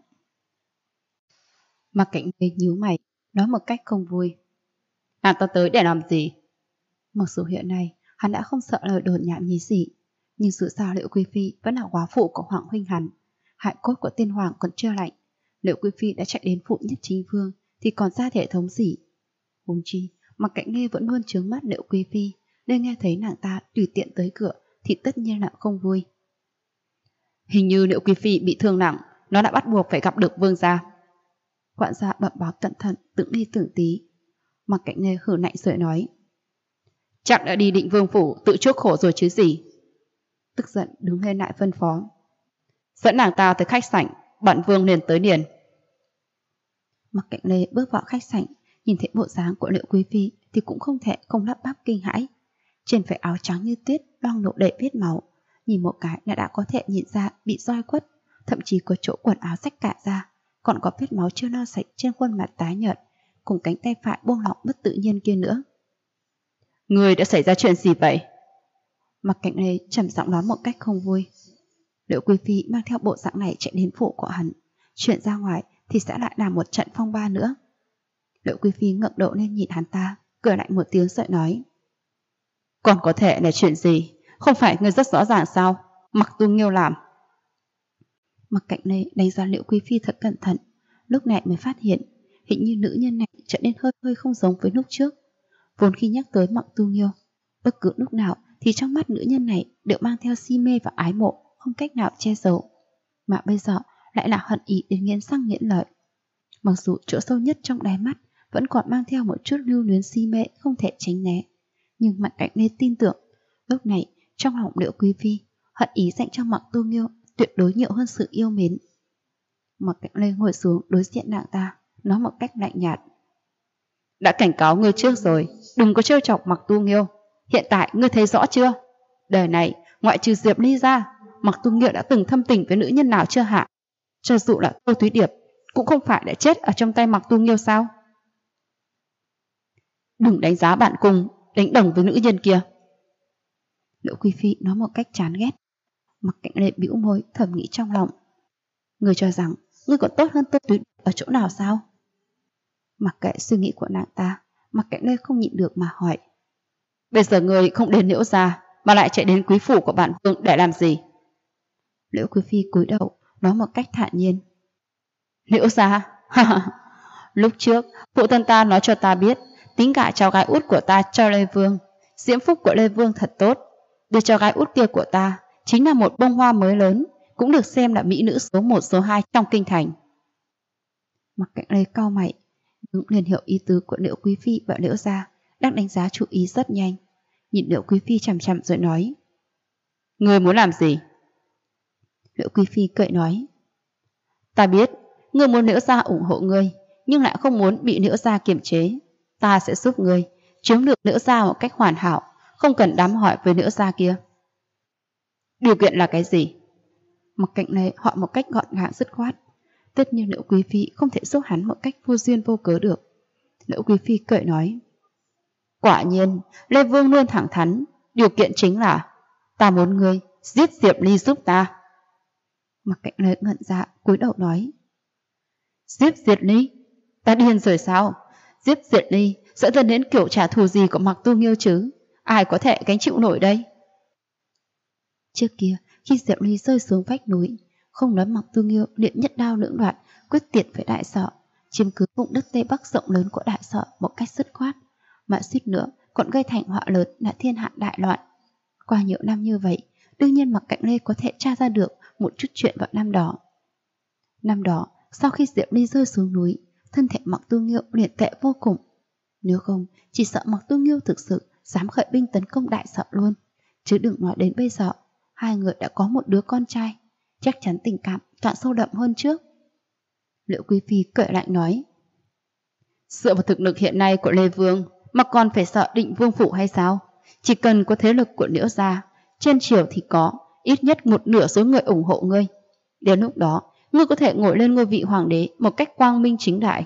Mặc Cạnh Lê nhíu mày, nói một cách không vui. Nàng ta tới để làm gì? Mặc dù hiện nay hắn đã không sợ lời đồn nhảm nhí gì, nhưng sự sao Liễu Quý phi vẫn là góa phụ của Hoàng huynh hắn. Hại cốt của tiên hoàng còn chưa lạnh, Liễu Quý phi đã chạy đến phụ nhất chính vương thì còn ra thể thống gì? Huống chi Mặc Cạnh Lê vẫn luôn trướng mắt Liễu Quý phi, nên nghe thấy nàng ta tùy tiện tới cửa thì tất nhiên là không vui. Hình như Liễu Quý phi bị thương nặng, nó đã bắt buộc phải gặp được vương gia. Quản gia bẩm báo cẩn thận từng ly từng tí. Mặc Cạnh Lê hử lạnh rồi nói. Chắc đã đi Định Vương phủ tự chuốc khổ rồi chứ gì. Tức giận đứng lên lại phân phó. Dẫn nàng ta tới khách sảnh, bản vương liền tới liền. Mặc Cạnh Lê bước vào khách sảnh, nhìn thấy bộ dáng của Liễu Quý phi thì cũng không thể không lắp bắp kinh hãi. Trên váy áo trắng như tuyết loang lộ đầy vết máu, nhìn một cái đã có thể nhìn ra bị roi quất, thậm chí có chỗ quần áo rách cả ra, còn có vết máu chưa lau sạch trên khuôn mặt tái nhợt, cùng cánh tay phải buông lỏng bất tự nhiên kia nữa. Người đã xảy ra chuyện gì vậy? Mặc Cạnh Lê trầm giọng nói một cách không vui. Liễu Quý phi mang theo bộ dạng này chạy đến phủ của hắn, chuyện ra ngoài thì sẽ lại là một trận phong ba nữa. Liễu Quý phi ngẩng đầu lên nhìn hắn ta, cười lại một tiếng rồi nói. Còn có thể là chuyện gì? Không phải ngươi rất rõ ràng sao? Mặc Tu Nghiêu làm. Mặc Cạnh Lê đánh giá Liễu Quý phi thật cẩn thận, lúc này mới phát hiện hình như nữ nhân này trở nên hơi không giống với lúc trước. Vốn khi nhắc tới Mặc Tu Nghiêu, bất cứ lúc nào thì trong mắt nữ nhân này đều mang theo si mê và ái mộ, không cách nào che giấu. Mà bây giờ lại là hận ý đến nghiến răng nghiến lợi. Mặc dù chỗ sâu nhất trong đáy mắt vẫn còn mang theo một chút lưu luyến si mê không thể tránh né, nhưng Mặc Cạnh Lê tin tưởng lúc này trong lòng Liễu Quý phi hận ý dành cho Mặc Tu Nghiêu tuyệt đối nhiều hơn sự yêu mến. Mặc Cạnh Lê ngồi xuống đối diện nàng ta, nói một cách lạnh nhạt. Đã cảnh cáo ngươi trước rồi, đừng có trêu chọc Mặc Tu Nghiêu. Hiện tại ngươi thấy rõ chưa? Đời này ngoại trừ Diệp Ly ra, Mặc Tu Nghiêu đã từng thâm tình với nữ nhân nào chưa hả? Cho dù là Tô Thúy Điệp cũng không phải đã chết ở trong tay Mặc Tu Nghiêu sao? Đừng đánh giá bạn cùng, đánh đồng với nữ nhân kia. Liễu Quý phi nói một cách chán ghét. Mặc Cạnh Lê bĩu môi thầm nghĩ trong lòng. Ngươi cho rằng ngươi còn tốt hơn Tô Thúy Điệp ở chỗ nào sao? Mặc kệ suy nghĩ của nàng ta, Mặc Cạnh Lê không nhịn được mà hỏi. Bây giờ ngươi không đến Liễu gia mà lại chạy đến quý phủ của bản vương để làm gì? Liễu Quý phi cúi đầu nói một cách thản nhiên. Liễu gia? Lúc trước phụ thân ta nói cho ta biết tính cả cháu gái út của ta cho Lê Vương. Diễm phúc của Lê Vương thật tốt. Đứa cháu gái út kia của ta chính là một bông hoa mới lớn, cũng được xem là mỹ nữ số 1 số 2 trong kinh thành. Mặc Cạnh Lê cau mày, nhưng liền hiểu ý tứ của Liễu Quý phi và Liễu gia đang đánh giá chú ý rất nhanh. Nhìn Liễu Quý phi chằm chằm rồi nói. Ngươi muốn làm gì? Liễu Quý phi cười nói. Ta biết ngươi muốn Liễu gia ủng hộ ngươi, nhưng lại không muốn bị Liễu gia kiềm chế. Ta sẽ giúp ngươi chiếm được Liễu gia một cách hoàn hảo, không cần đám hỏi với Liễu gia kia. Điều kiện là cái gì? Mặc Cạnh Lê hỏi một cách gọn gàng dứt khoát. Tất nhiên Liễu Quý phi không thể giúp hắn một cách vô duyên vô cớ được. Liễu Quý phi cười nói. Quả nhiên, Lê Vương luôn thẳng thắn. Điều kiện chính là ta muốn ngươi giết Diệp Ly giúp ta. Mặc Cạnh Lê ngẩn ra cúi đầu nói. Giết Diệp Ly? Ta điên rồi sao? Giết Diệp Ly sẽ dẫn đến kiểu trả thù gì của Mặc Tu Nghiêu chứ? Ai có thể gánh chịu nổi đây? Trước kia, khi Diệp Ly rơi xuống vách núi, không nói Mặc Tu Nghiêu liền nhất đao lưỡng đoạn, quyết tiệt với Đại Sở, chiếm cứ vùng đất Tây Bắc rộng lớn của Đại Sở một cách dứt khoát, mà suýt nữa còn gây thành họa lớn là thiên hạ đại loạn. Qua nhiều năm như vậy, đương nhiên Mặc Cạnh Lê có thể tra ra được một chút chuyện vào năm đó. Năm đó, sau khi Diệp Ly rơi xuống núi, thân thể Mặc Tu Nghiêu liền tệ vô cùng. Nếu không, chỉ sợ Mặc Tu Nghiêu thực sự dám khởi binh tấn công Đại Sở luôn. Chứ đừng nói đến bây giờ, hai người đã có một đứa con trai, chắc chắn tình cảm càng sâu đậm hơn trước. Liễu Quý Phi cười lạnh nói, dựa vào thực lực hiện nay của Lê Vương mà còn phải sợ Định Vương phủ hay sao? Chỉ cần có thế lực của Liễu gia, trên triều thì có ít nhất một nửa số người ủng hộ ngươi. Đến lúc đó, ngươi có thể ngồi lên ngôi vị hoàng đế một cách quang minh chính đại.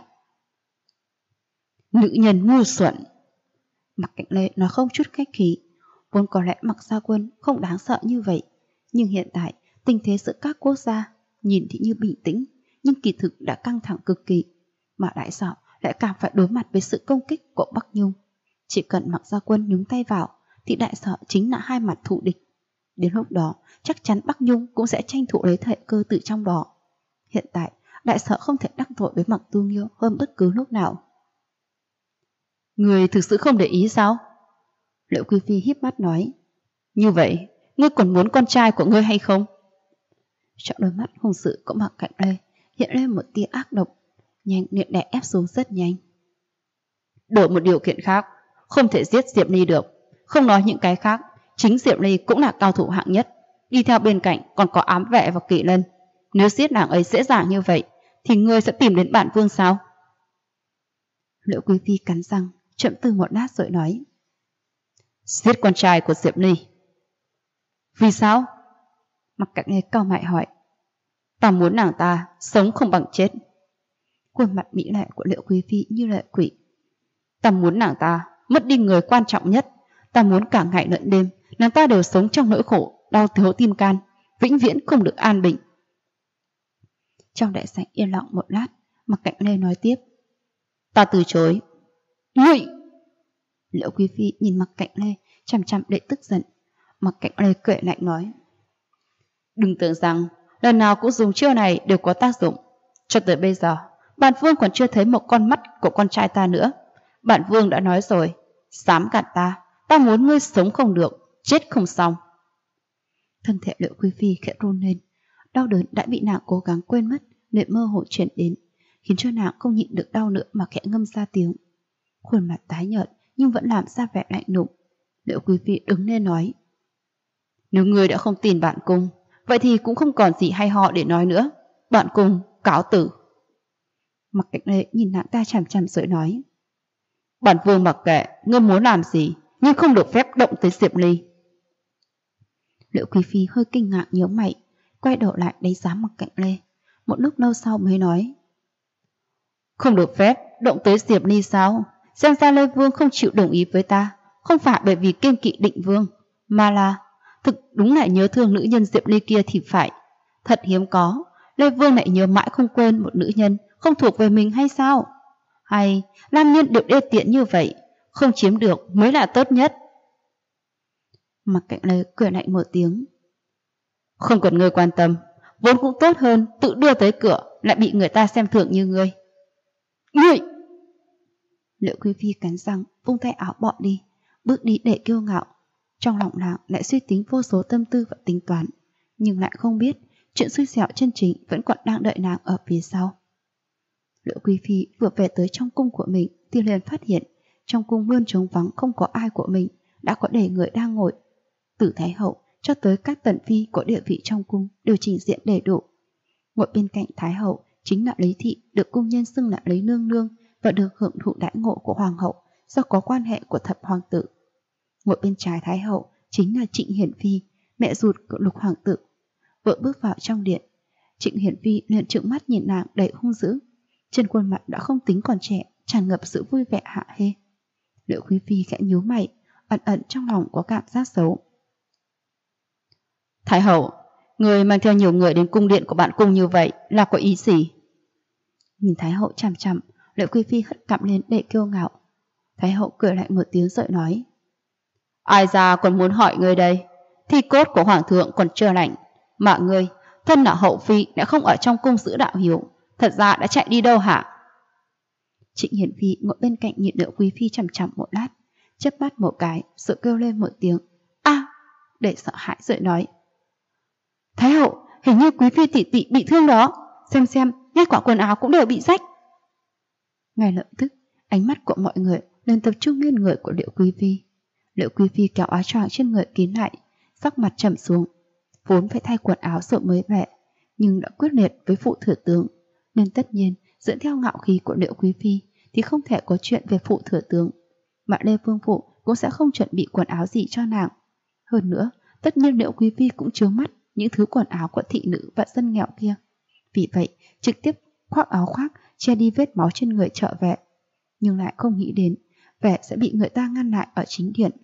Nữ nhân ngu xuẩn. Mặc Cạnh Lê nói không chút khách khí. Vốn có lẽ Mặc Gia Quân không đáng sợ như vậy, nhưng hiện tại tình thế giữa các quốc gia nhìn thì như bình tĩnh, nhưng kỳ thực đã căng thẳng cực kỳ, mà Đại Sở lại càng phải đối mặt với sự công kích của Bắc Nhung. Chỉ cần Mặc Gia Quân nhúng tay vào thì Đại Sở chính là hai mặt thù địch. Đến lúc đó chắc chắn Bắc Nhung cũng sẽ tranh thủ lấy thời cơ từ trong đó. Hiện tại Đại Sở không thể đắc tội với Mặc Tu Nghiêu hơn bất cứ lúc nào. Người thực sự không để ý sao? Liễu Quý Phi híp mắt nói, như vậy ngươi còn muốn con trai của ngươi hay không? Trong đôi mắt hung dữ của Mặc Cạnh Lê hiện lên một tia ác độc, nhanh liền đè ép xuống rất nhanh. Đổi một điều kiện khác, không thể giết Diệp Ly được. Không nói những cái khác, chính Diệp Ly cũng là cao thủ hạng nhất, đi theo bên cạnh còn có Ám Vệ và Kỵ Lân. Nếu giết nàng ấy dễ dàng như vậy thì ngươi sẽ tìm đến bản vương sao? Liễu Quý Phi cắn răng, chậm từ một lát rồi nói, giết con trai của Diệp Ly. Vì sao? Mặc Cạnh Lê cau mày hỏi. Ta muốn nàng ta sống không bằng chết. Khuôn mặt mỹ lệ của Liễu Quý Phi như lệ quỷ. Ta muốn nàng ta mất đi người quan trọng nhất. Ta muốn cả ngày lẫn đêm nàng ta đều sống trong nỗi khổ, đau thấu tim can, vĩnh viễn không được an bình. Trong đại sảnh yên lặng một lát, Mặc Cạnh Lê nói tiếp, ta từ chối. Ngươi! Liễu Quý Phi nhìn Mặc Cạnh Lê chằm chằm để tức giận. Mặc Cạnh Lê cười lạnh nói, đừng tưởng rằng lần nào cũng dùng chiêu này đều có tác dụng. Cho tới bây giờ bản vương còn chưa thấy một con mắt của con trai ta nữa. Bản vương đã nói rồi, dám gạt ta, ta muốn ngươi sống không được, chết không xong. Thân thể Liễu Quý Phi khẽ run lên, đau đớn đã bị nàng cố gắng quên mất nên mơ hồ chuyển đến, khiến cho nàng không nhịn được đau nữa mà khẽ ngâm ra tiếng. Khuôn mặt tái nhợt nhưng vẫn làm ra vẻ lạnh lùng. Liễu Quý Phi đứng lên nói, nếu ngươi đã không tin bản cung, vậy thì cũng không còn gì hay ho để nói nữa. Bản cung cáo tử. Mặc Cạnh Lê nhìn nàng ta chằm chằm rồi nói, bản vương mặc kệ ngươi muốn làm gì, nhưng không được phép động tới Diệp Ly. Liễu Quý Phi hơi kinh ngạc nhíu mày, quay đầu lại đánh giá Mặc Cạnh Lê. Một lúc lâu sau mới nói, không được phép động tới Diệp Ly sao? Xem ra Lê Vương không chịu đồng ý với ta, không phải bởi vì kiêng kỵ Định Vương, mà là thực đúng lại nhớ thương nữ nhân Diệp Ly kia thì phải. Thật hiếm có, Lê Vương lại nhớ mãi không quên một nữ nhân không thuộc về mình hay sao? Hay nam nhân đều đê tiện như vậy, không chiếm được mới là tốt nhất. Mặc Cạnh Lê cười lạnh một tiếng, không cần ngươi quan tâm, vốn cũng tốt hơn tự đưa tới cửa lại bị người ta xem thường như ngươi. Ngươi! Liễu Quý Phi cắn răng vung tay áo bỏ đi, bước đi để kiêu ngạo. Trong lòng nàng lại suy tính vô số tâm tư và tính toán, nhưng lại không biết chuyện xui xẻo chân chính vẫn còn đang đợi nàng ở phía sau. Liễu Quý Phi vừa về tới trong cung của mình thì liền phát hiện trong cung luôn trống vắng, không có ai của mình, đã có để người đang ngồi. Từ Thái hậu cho tới các tần phi có địa vị trong cung đều trình diện đầy đủ. Ngồi bên cạnh Thái hậu chính là Lý Thị, được cung nhân xưng là Lý Nương Nương và được hưởng thụ đãi ngộ của hoàng hậu do có quan hệ của thập hoàng tử. Ngồi bên trái Thái hậu chính là Trịnh Hiển Phi, mẹ ruột của Lục hoàng tử. Vợ bước vào trong điện, Trịnh Hiển Phi liền trợn mắt nhìn nàng đầy hung dữ. Trên khuôn mặt đã không tính còn trẻ, tràn ngập sự vui vẻ hạ hê. Liễu Quý Phi khẽ nhíu mày, ẩn ẩn trong lòng có cảm giác xấu. Thái hậu, người mang theo nhiều người đến cung điện của bạn cung như vậy là có ý gì? Nhìn Thái hậu chằm chằm, Liễu Quý Phi hất cằm lên để kiêu ngạo. Thái hậu cười lại một tiếng rồi nói, ai ra còn muốn hỏi người đây? thi cốt của hoàng thượng còn chưa lạnh, mà ngươi, thân là hậu phi đã không ở trong cung giữ đạo hiếu, thật ra đã chạy đi đâu hả? Trịnh Hiển Phi ngồi bên cạnh nhìn Liễu Quý Phi chằm chằm một lát, chớp mắt một cái, rồi kêu lên một tiếng a, để sợ hãi rồi nói: Thái hậu, hình như Quý Phi tỷ tỷ bị thương đó, xem, ngay quả quần áo cũng đều bị rách. Ngay lập tức, ánh mắt của mọi người liền tập trung lên người của Liễu Quý Phi. Liễu Quý Phi kéo áo choàng trên người kín lại, sắc mặt trầm xuống. Vốn phải thay quần áo rồi mới về, nhưng đã quyết liệt với phụ thừa tướng, nên tất nhiên dựa theo ngạo khí của Liễu Quý Phi thì không thể có chuyện về phụ thừa tướng, mà Lê Vương Phụ cũng sẽ không chuẩn bị quần áo gì cho nàng. Hơn nữa, tất nhiên Liễu Quý Phi cũng chướng mắt những thứ quần áo của thị nữ và dân nghèo kia. Vì vậy, trực tiếp khoác áo khoác che đi vết máu trên người trở về, nhưng lại không nghĩ đến vẻ sẽ bị người ta ngăn lại ở chính điện.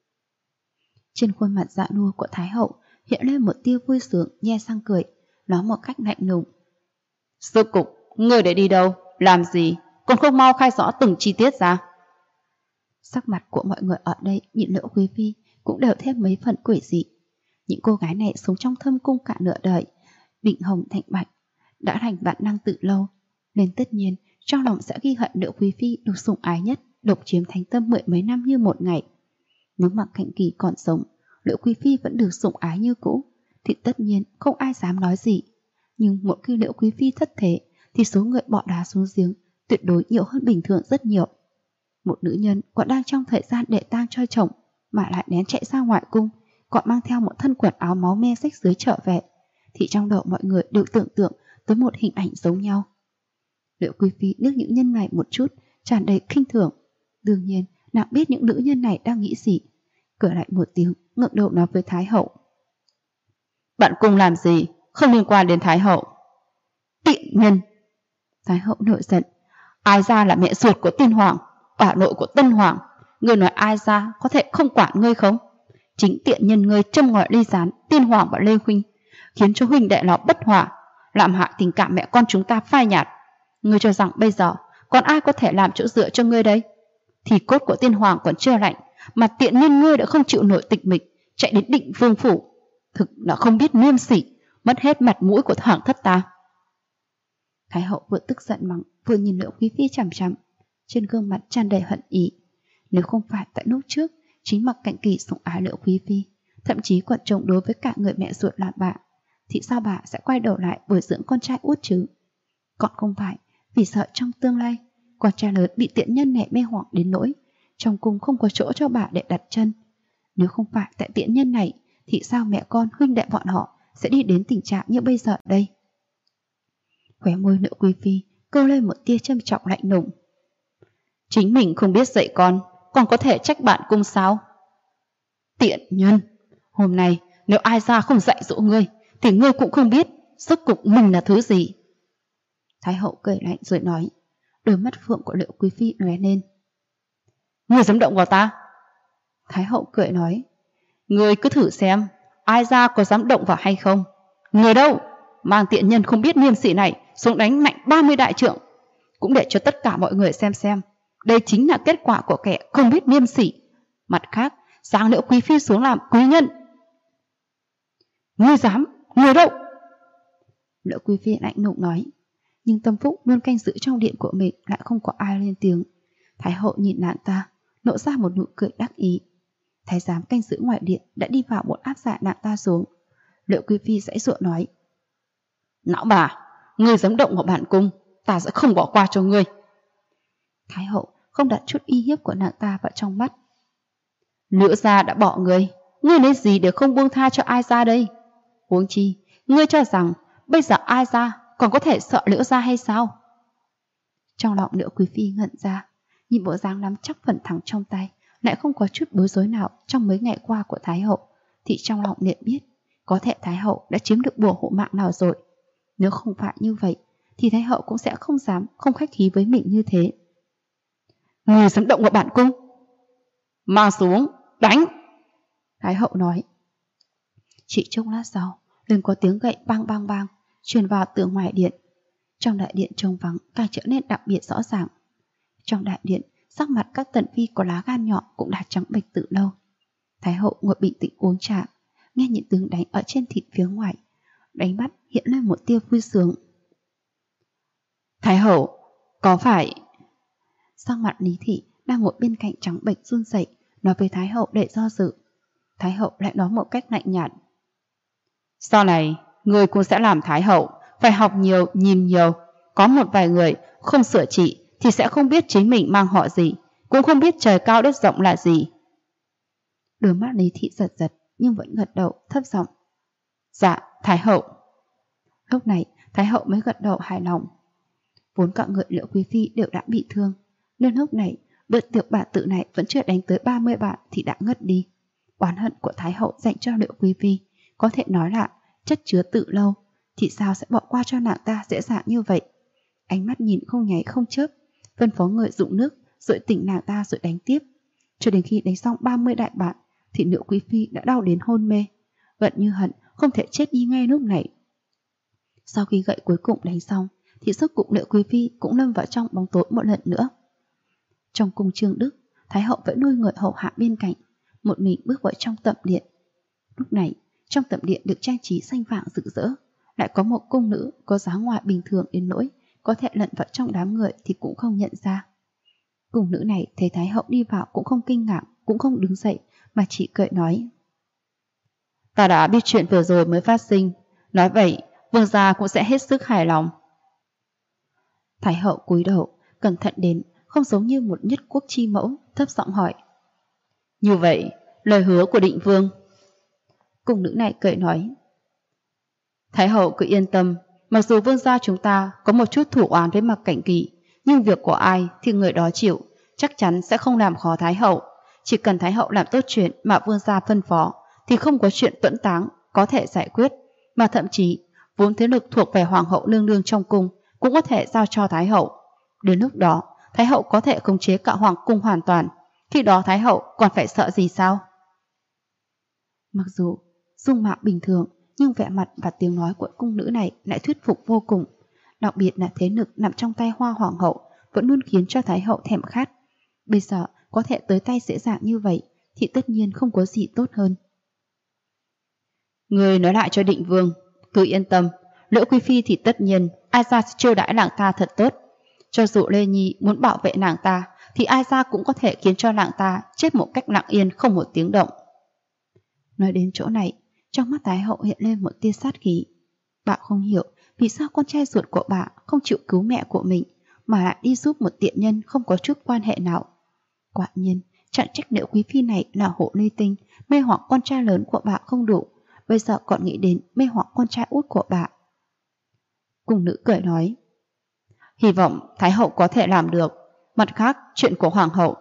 Trên khuôn mặt dạ nua của Thái hậu hiện lên một tia vui sướng, nhe răng cười, nói một cách lạnh lùng: Rốt cục, ngươi để đi đâu, làm gì, còn không mau khai rõ từng chi tiết ra. Sắc mặt của mọi người ở đây nhìn Liễu Quý Phi cũng đều thêm mấy phần quỷ dị. Những cô gái này sống trong thâm cung cả nửa đời, định hồng thạnh bạch, đã thành vạn năng từ lâu, nên tất nhiên trong lòng sẽ ghi hận Liễu Quý Phi được sủng ái nhất, độc chiếm thánh tâm 10 mấy năm như một ngày. Nếu mà Cảnh Kỳ còn sống, Liễu Quý Phi vẫn được sủng ái như cũ, thì tất nhiên không ai dám nói gì. Nhưng một khi Liễu Quý Phi thất thế, thì số người bỏ đá xuống giếng tuyệt đối nhiều hơn bình thường rất nhiều. Một nữ nhân còn đang trong thời gian để tang cho chồng mà lại lén chạy ra ngoại cung, còn mang theo một thân quần áo máu me rách rưới trở về, thì trong đầu mọi người đều tưởng tượng tới một hình ảnh giống nhau. Liễu Quý Phi liếc những nhân này một chút, tràn đầy khinh thường. Đương nhiên, nàng biết những nữ nhân này đang nghĩ gì. Cười lại một tiếng, ngượng đầu nói với Thái hậu: Bạn cùng làm gì, không liên quan đến Thái hậu. Tiện nhân! Thái hậu nổi giận: Ai ra là mẹ ruột của Tiên Hoàng, bà nội của Tân Hoàng, ngươi nói ai ra có thể không quản ngươi không? Chính tiện nhân ngươi châm ngòi ly gián Tiên Hoàng và Lê Huynh, khiến cho huynh đệ nó bất hòa, làm hại tình cảm mẹ con chúng ta phai nhạt. Ngươi cho rằng bây giờ còn ai có thể làm chỗ dựa cho ngươi đây? Thì cốt của Tiên Hoàng còn chưa lạnh, mà tiện nhân ngươi đã không chịu nổi tịch mịch, chạy đến Định Vương phủ, thực là không biết liêm sỉ, mất hết mặt mũi của hoàng thất ta. Thái hậu vừa tức giận mắng, vừa nhìn Liễu Quý Phi chằm chằm, trên gương mặt tràn đầy hận ý. Nếu không phải tại lúc trước chính Mặc Cảnh Kỳ sủng ái Liễu Quý Phi, thậm chí còn chống đối với cả người mẹ ruột là bà, thì sao bà sẽ quay đầu lại bồi dưỡng con trai út chứ? Còn không phải vì sợ trong tương lai con trai lớn bị tiện nhân này mê hoặc đến nỗi trong cung không có chỗ cho bà để đặt chân. Nếu không phải tại tiện nhân này thì sao mẹ con huynh đệ bọn họ sẽ đi đến tình trạng như bây giờ đây? Khóe môi Liễu Quý Phi câu lên một tia châm trọng lạnh lùng: Chính mình không biết dạy con, còn có thể trách bạn cung sao? Tiện nhân! Hôm nay nếu ai ra không dạy dỗ ngươi, thì ngươi cũng không biết rốt cục mình là thứ gì. Thái hậu cười lạnh rồi nói, đôi mắt phượng của Liễu Quý Phi lóe lên: Ngươi dám động vào ta? Thái hậu cười nói, ngươi cứ thử xem, ai ra có dám động vào hay không? Người đâu? Mang tiện nhân không biết liêm sỉ này xuống đánh mạnh 30 đại trượng, cũng để cho tất cả mọi người xem. Đây chính là kết quả của kẻ không biết liêm sỉ. Mặt khác, giáng Liễu Quý Phi xuống làm quý nhân. Ngươi dám? Người đâu? Liễu Quý Phi lạnh lùng nói, nhưng tâm phúc luôn canh giữ trong điện của mình lại không có ai lên tiếng. Thái hậu nhìn nàng ta, nộ ra một nụ cười đắc ý. Thái giám canh giữ ngoài điện đã đi vào một áp giải nàng ta xuống. Liễu Quý Phi giãy giụa nói, lão bà, ngươi dám động vào bản cung, ta sẽ không bỏ qua cho ngươi. Thái hậu không đặt chút uy hiếp của nàng ta vào trong mắt. Liễu gia đã bỏ ngươi lấy gì để không buông tha cho ai ra đây? Huống chi, ngươi cho rằng bây giờ ai ra còn có thể sợ Liễu gia hay sao? Trong lòng Liễu Quý Phi ngẩn ra, nhìn bộ dáng nắm chắc phần thắng trong tay, lại không có chút bối rối nào trong mấy ngày qua của Thái hậu, thì trong lòng liền biết có thể Thái hậu đã chiếm được bùa hộ mạng nào rồi. Nếu không phải như vậy thì Thái hậu cũng sẽ không dám không khách khí với mình như thế. Người dám động vào bản cung, mang xuống đánh. Thái hậu nói. Chỉ chốc lát sau, liền có tiếng gậy bang bang bang truyền vào từ ngoài điện. Trong đại điện trống vắng càng trở nên đặc biệt rõ ràng. Trong đại điện, sắc mặt các tần phi có lá gan nhỏ cũng đã trắng bệch từ lâu. Thái hậu ngồi bình tĩnh uống trà, nghe những tiếng đánh ở trên thịt phía ngoài. Đánh mắt hiện lên một tia vui sướng. Thái hậu, có phải... Sắc mặt Lý Thị đang ngồi bên cạnh trắng bệch run rẩy, nói với Thái hậu để do dự. Thái hậu lại nói một cách lạnh nhạt. Sau này, người cũng sẽ làm thái hậu, phải học nhiều, nhìn nhiều. Có một vài người không sửa trị thì sẽ không biết chính mình mang họ gì, cũng không biết trời cao đất rộng là gì. Đôi mắt Lý Thị giật giật nhưng vẫn gật đầu thấp giọng. Dạ, thái hậu. Lúc này, Thái hậu mới gật đầu hài lòng. Vốn cả người Liễu Quý Phi đều đã bị thương, nên lúc này bữa tiệc bà tự này vẫn chưa đánh tới 30 bạn thì đã ngất đi. Oán hận của Thái hậu dành cho Liễu Quý Phi có thể nói là chất chứa từ lâu, thì sao sẽ bỏ qua cho nàng ta dễ dàng như vậy. Ánh mắt nhìn không nháy không chớp, phân phó người dụng nước rồi tỉnh nàng ta rồi đánh tiếp. Cho đến khi đánh xong 30 đại bạn thì Liễu Quý Phi đã đau đến hôn mê, gần như hận không thể chết đi ngay lúc này. Sau khi gậy cuối cùng đánh xong thì sức cục Liễu Quý Phi cũng lâm vào trong bóng tối một lần nữa. Trong cung Trương Đức, Thái hậu vẫn nuôi người hầu hạ bên cạnh, một mình bước vào trong tẩm điện. Lúc này, trong tẩm điện được trang trí xanh vàng rực rỡ, lại có một cung nữ có dáng ngoài bình thường đến nỗi có thể lẫn vào trong đám người thì cũng không nhận ra. Cung nữ này thấy Thái hậu đi vào cũng không kinh ngạc, cũng không đứng dậy, mà chỉ cười nói. Ta đã biết chuyện vừa rồi mới phát sinh, nói vậy vương gia cũng sẽ hết sức hài lòng. Thái hậu cúi đầu, cẩn thận đến, không giống như một nhất quốc chi mẫu, thấp giọng hỏi. Như vậy, lời hứa của định vương. Cung nữ này cười nói. Thái hậu cứ yên tâm, mặc dù vương gia chúng ta có một chút thủ oán với Mạc Cảnh Kỳ, nhưng việc của ai thì người đó chịu, chắc chắn sẽ không làm khó Thái hậu. Chỉ cần Thái hậu làm tốt chuyện mà vương gia phân phó, thì không có chuyện tuẫn táng có thể giải quyết, mà thậm chí vốn thế lực thuộc về hoàng hậu nương nương trong cung cũng có thể giao cho Thái hậu. Đến lúc đó, Thái hậu có thể khống chế cả hoàng cung hoàn toàn. Khi đó Thái hậu còn phải sợ gì sao? Mặc dù dung mạo bình thường, nhưng vẻ mặt và tiếng nói của cung nữ này lại thuyết phục vô cùng. Đặc biệt là thế lực nằm trong tay Hoa hoàng hậu vẫn luôn khiến cho Thái hậu thèm khát. Bây giờ có thể tới tay dễ dàng như vậy thì tất nhiên không có gì tốt hơn. Người nói lại cho định vương, cứ yên tâm, Liễu Quý Phi thì tất nhiên ai ra sẽ chiêu đãi nàng ta thật tốt. Cho dù Lê Nhi muốn bảo vệ nàng ta thì ai ra cũng có thể khiến cho nàng ta chết một cách lặng yên không một tiếng động. Nói đến chỗ này, trong mắt Thái hậu hiện lên một tia sát khí. Bà không hiểu vì sao con trai ruột của bà không chịu cứu mẹ của mình mà lại đi giúp một tiện nhân không có chút quan hệ nào. Quả nhiên, chẳng trách Liễu Quý Phi này là hộ ly tinh, mê hoặc con trai lớn của bà không đủ, bây giờ còn nghĩ đến mê hoặc con trai út của bà. Cung nữ cười nói. Hy vọng Thái hậu có thể làm được. Mặt khác, chuyện của hoàng hậu.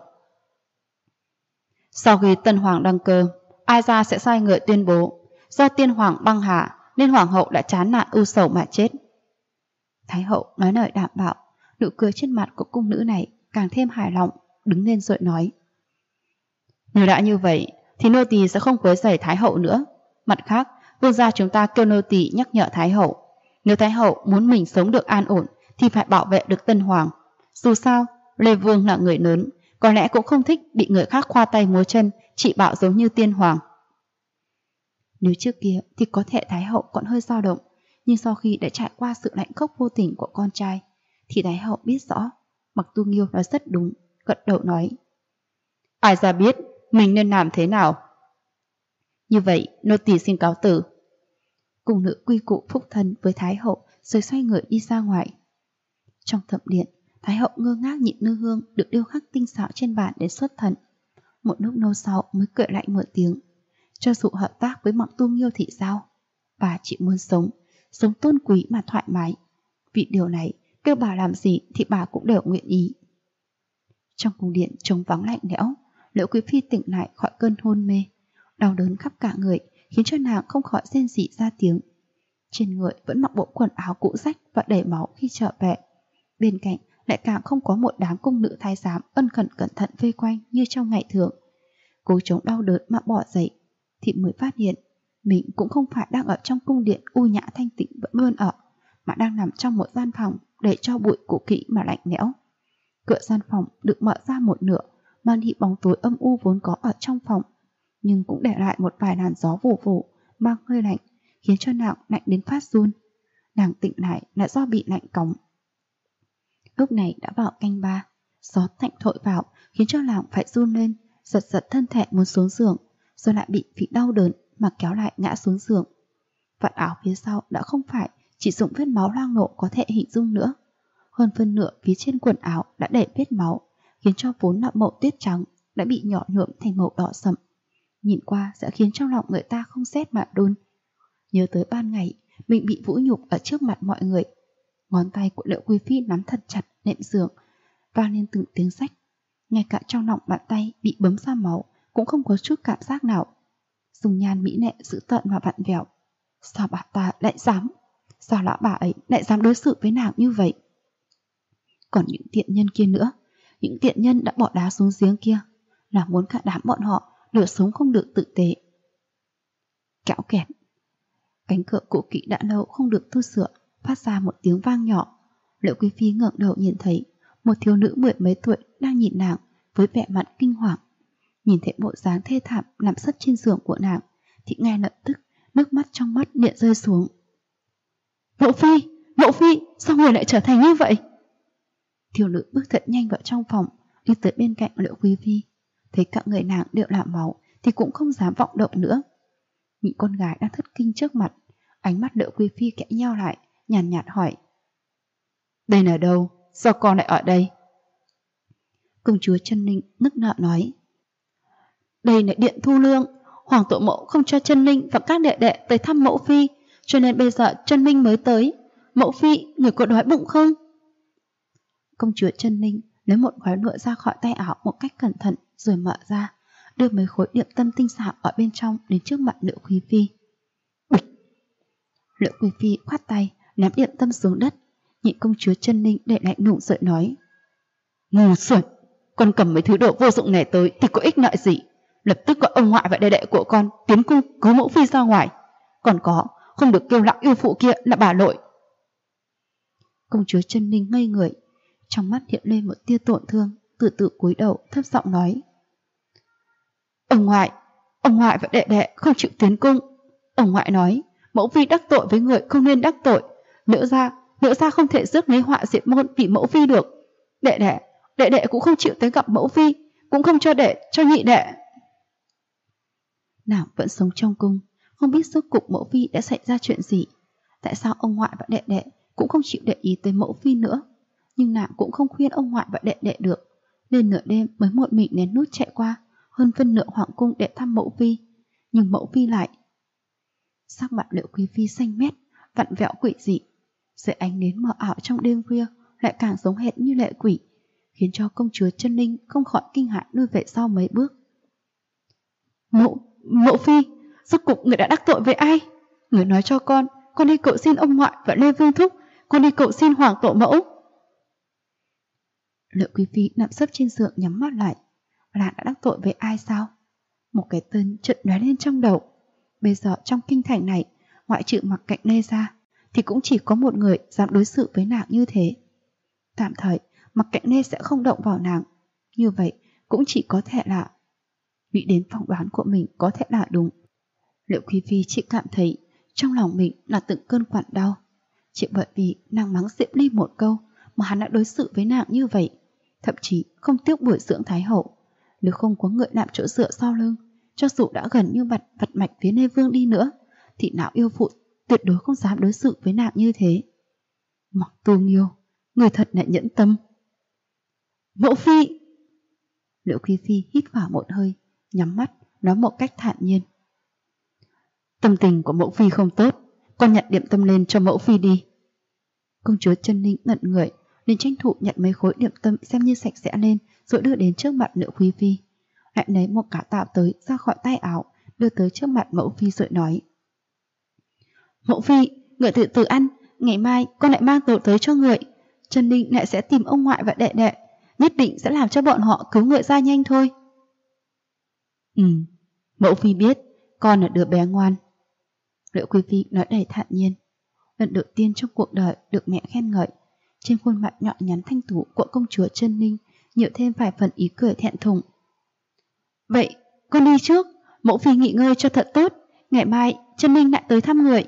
Sau khi tân hoàng đăng cơ, ai ra sẽ sai người tuyên bố do tiên hoàng băng hà nên hoàng hậu đã chán nản ưu sầu mà chết. Thái hậu nói lời đảm bảo, nụ cười trên mặt của cung nữ này càng thêm hài lòng, đứng lên rồi nói. Nếu đã như vậy thì nô tỳ sẽ không quấy rầy Thái hậu nữa. Mặt khác, vương gia chúng ta kêu nô tỳ nhắc nhở Thái hậu, nếu Thái hậu muốn mình sống được an ổn thì phải bảo vệ được tân hoàng. Dù sao, Lê Vương là người lớn, có lẽ cũng không thích bị người khác khoa tay múa chân trị bạo giống như tiên hoàng. Nếu trước kia thì có thể Thái hậu còn hơi dao động, nhưng sau khi đã trải qua sự lạnh khốc vô tình của con trai thì Thái hậu biết rõ. Mặc Tu Nghiêu nói rất đúng, gật đầu nói. Ai ra biết mình nên làm thế nào. Như vậy, nô tỳ xin cáo từ. Cung nữ quy củ phúc thân với Thái hậu rồi xoay người đi ra ngoài. Trong thẩm điện, Thái hậu ngơ ngác nhìn nư hương được điêu khắc tinh xảo trên bàn để xuất thần. Một lúc lâu sau mới cười lạnh một tiếng. Cho dù hợp tác với Mặc Tu Nghiêu thì sao? Bà chỉ muốn sống tôn quý mà thoải mái. Vì điều này, kêu bà làm gì thì bà cũng đều nguyện ý. Trong cung điện trống vắng lạnh lẽo, Liễu Quý Phi tỉnh lại khỏi cơn hôn mê. Đau đớn khắp cả người khiến cho nàng không khỏi rên rỉ ra tiếng. Trên người vẫn mặc bộ quần áo cũ rách và đầy máu khi trở về. Bên cạnh lại càng không có một đám cung nữ thái giám ân cần cẩn thận vây quanh như trong ngày thường. Cô chống đau đớn mà bỏ dậy thì mới phát hiện mình cũng không phải đang ở trong cung điện u nhã thanh tịnh vẫn luôn ở, mà đang nằm trong một gian phòng để cho bụi cũ kỹ mà lạnh lẽo. Cửa gian phòng được mở ra một nửa, mang đi bóng tối âm u vốn có ở trong phòng, nhưng cũng để lại một vài làn gió vù vù mang hơi lạnh, khiến cho nàng lạnh đến phát run. Nàng tỉnh lại là do bị lạnh cóng. Lúc này đã vào canh 3, gió lạnh thổi vào khiến cho nàng phải run lên, giật giật thân thể muốn xuống giường, rồi lại vì đau đớn mà kéo lại ngã xuống giường. Vạt áo phía sau đã không phải chỉ dùng vết máu loang lổ có thể hình dung nữa. Hơn phân nửa phía trên quần áo đã để vết máu, khiến cho vốn là màu tuyết trắng đã bị nhỏ nhuộm thành màu đỏ sậm. Nhìn qua sẽ khiến trong lòng người ta không rét mà run. Nhớ tới ban ngày mình bị vũ nhục ở trước mặt mọi người. Ngón tay của Liệu Quý Phi nắm thật chặt nệm giường, vang lên từng tiếng rách. Ngay cả trong lòng bàn tay bị bấm ra máu cũng không có chút cảm giác nào. Dung nhan mỹ lệ dữ tợn và vặn vẹo. Sao bà ta lại dám? Sao lão bà ấy lại dám đối xử với nàng như vậy? Còn những tiện nhân kia nữa, những tiện nhân đã bỏ đá xuống giếng kia, là muốn cả đám bọn họ lửa sống không được tự tế. Kéo kẹt. Cánh cửa cũ kỹ đã lâu không được tu sửa, phát ra một tiếng vang nhỏ. Liệu Quý Phi ngẩng đầu nhìn thấy một thiếu nữ 10 mấy tuổi đang nhìn nàng với vẻ mặt kinh hoàng. Nhìn thấy bộ dáng thê thảm nằm sấp trên giường của nàng, thì ngay lập tức nước mắt trong mắt liền rơi xuống. Mộ Phi, sao người lại trở thành như vậy? Thiếu nữ bước thật nhanh vào trong phòng, đi tới bên cạnh Liệu Quý Phi. Thấy cả người nàng đều là máu thì cũng không dám vọng động nữa. Những con gái đang thất kinh trước mặt, ánh mắt Liệu Quý Phi kẽ nheo lại, nhàn nhạt hỏi: Đây là đâu? Sao con lại ở đây? Công chúa Chân Ninh nức nở nói: Đây là điện thu lương. Hoàng tổ mẫu không cho Chân Ninh và các đệ đệ tới thăm mẫu phi, cho nên bây giờ Chân Ninh mới tới. Mẫu phi, người có đói bụng không? Công chúa Chân Ninh lấy một gói lụa ra khỏi tay áo một cách cẩn thận, rồi mở ra, đưa mấy khối điểm tâm tinh xảo ở bên trong đến trước mặt Liệu Quý Phi. Bịch! Liệu Quý Phi khoát tay, ném điểm tâm xuống đất. Nhị công chúa Chân Ninh để lạnh lùng giận nói: Ngu xuẩn! Con cầm mấy thứ đồ vô dụng này tới thì có ích lợi gì? Lập tức gọi ông ngoại và đệ đệ của con tiến cung cứu mẫu phi ra ngoài. Còn có, không được kêu lão yêu phụ kia là bà nội. Công chúa Chân Ninh ngây người, trong mắt hiện lên một tia tổn thương, từ từ cúi đầu thấp giọng nói: Ông ngoại và đệ đệ không chịu tiến cung. Ông ngoại nói mẫu phi đắc tội với người không nên đắc tội. Nữ gia không thể rước lấy họa diệt môn vì mẫu phi được. Đệ đệ cũng không chịu tới gặp mẫu phi, cũng không cho nhị đệ. Nàng vẫn sống trong cung, không biết rốt cục mẫu phi đã xảy ra chuyện gì. Tại sao ông ngoại và đệ đệ cũng không chịu để ý tới mẫu phi nữa? Nhưng nàng cũng không khuyên ông ngoại và đệ đệ được, nên nửa đêm mới một mình lén nút chạy qua hơn phân nửa hoàng cung để thăm mẫu phi. Nhưng mẫu phi lại... Sắc mặt Liệu Quý Phi xanh mét, vặn vẹo quỷ dị, dưới ánh nến mờ ảo trong đêm khuya lại càng giống hệt như lệ quỷ, khiến cho công chúa Chân Ninh không khỏi kinh hãi lùi về sau mấy bước. Mẫu phi, rốt cục người đã đắc tội với ai? Người nói cho con đi cầu xin ông ngoại và Lê Vương Thúc, con đi cầu xin hoàng tổ mẫu. Liệu Quý Phi nằm sấp trên giường nhắm mắt lại. Là đã đắc tội với ai sao? Một cái tên chợt lóe lên trong đầu. Bây giờ trong kinh thành này, ngoại trừ Mặc Cạnh Lê ra, thì cũng chỉ có một người dám đối xử với nàng như thế. Tạm thời Mặc Cạnh Lê sẽ không động vào nàng. Như vậy cũng chỉ có thể là... Nghĩ đến phỏng đoán của mình có thể là đúng. Liệu Quý Phi chỉ cảm thấy trong lòng mình là từng cơn quặn đau. Chỉ bởi vì nàng mắng Diệp Ly một câu mà hắn đã đối xử với nàng như vậy, thậm chí không tiếc bồi dưỡng Thái hậu. Nếu không có người làm chỗ dựa sau lưng, cho dù đã gần như vật mạch phía Lê Vương đi nữa, thì lão yêu phụ tuyệt đối không dám đối xử với nàng như thế. Mặc Tu Nghiêu, người thật là nhẫn tâm. Mẫu phi! Liệu Quý Phi hít vào một hơi, nhắm mắt, nói một cách thản nhiên: Tâm tình của mẫu phi không tốt, con nhận điểm tâm lên cho mẫu phi đi. Công chúa Chân Ninh ngẩn người, nên tranh thủ nhận mấy khối điểm tâm xem như sạch sẽ lên, rồi đưa đến trước mặt Liệu Quý Phi. Lại lấy một cả tạo tới ra khỏi tay áo, đưa tới trước mặt mẫu phi rồi nói: Mẫu phi, người tự từ ăn, ngày mai con lại mang đồ tới cho người. Chân Ninh lại sẽ tìm ông ngoại và đệ đệ, nhất định sẽ làm cho bọn họ cứu người ra nhanh thôi. Mẫu phi biết con là đứa bé ngoan. Liệu Quý Phi nói đầy thản nhiên. Lần đầu tiên trong cuộc đời được mẹ khen ngợi, trên khuôn mặt nhọn nhắn thanh tú của công chúa Chân Ninh nhiều thêm vài phần ý cười thẹn thùng. Vậy con đi trước, mẫu phi nghỉ ngơi cho thật tốt, ngày mai Chân Ninh lại tới thăm người.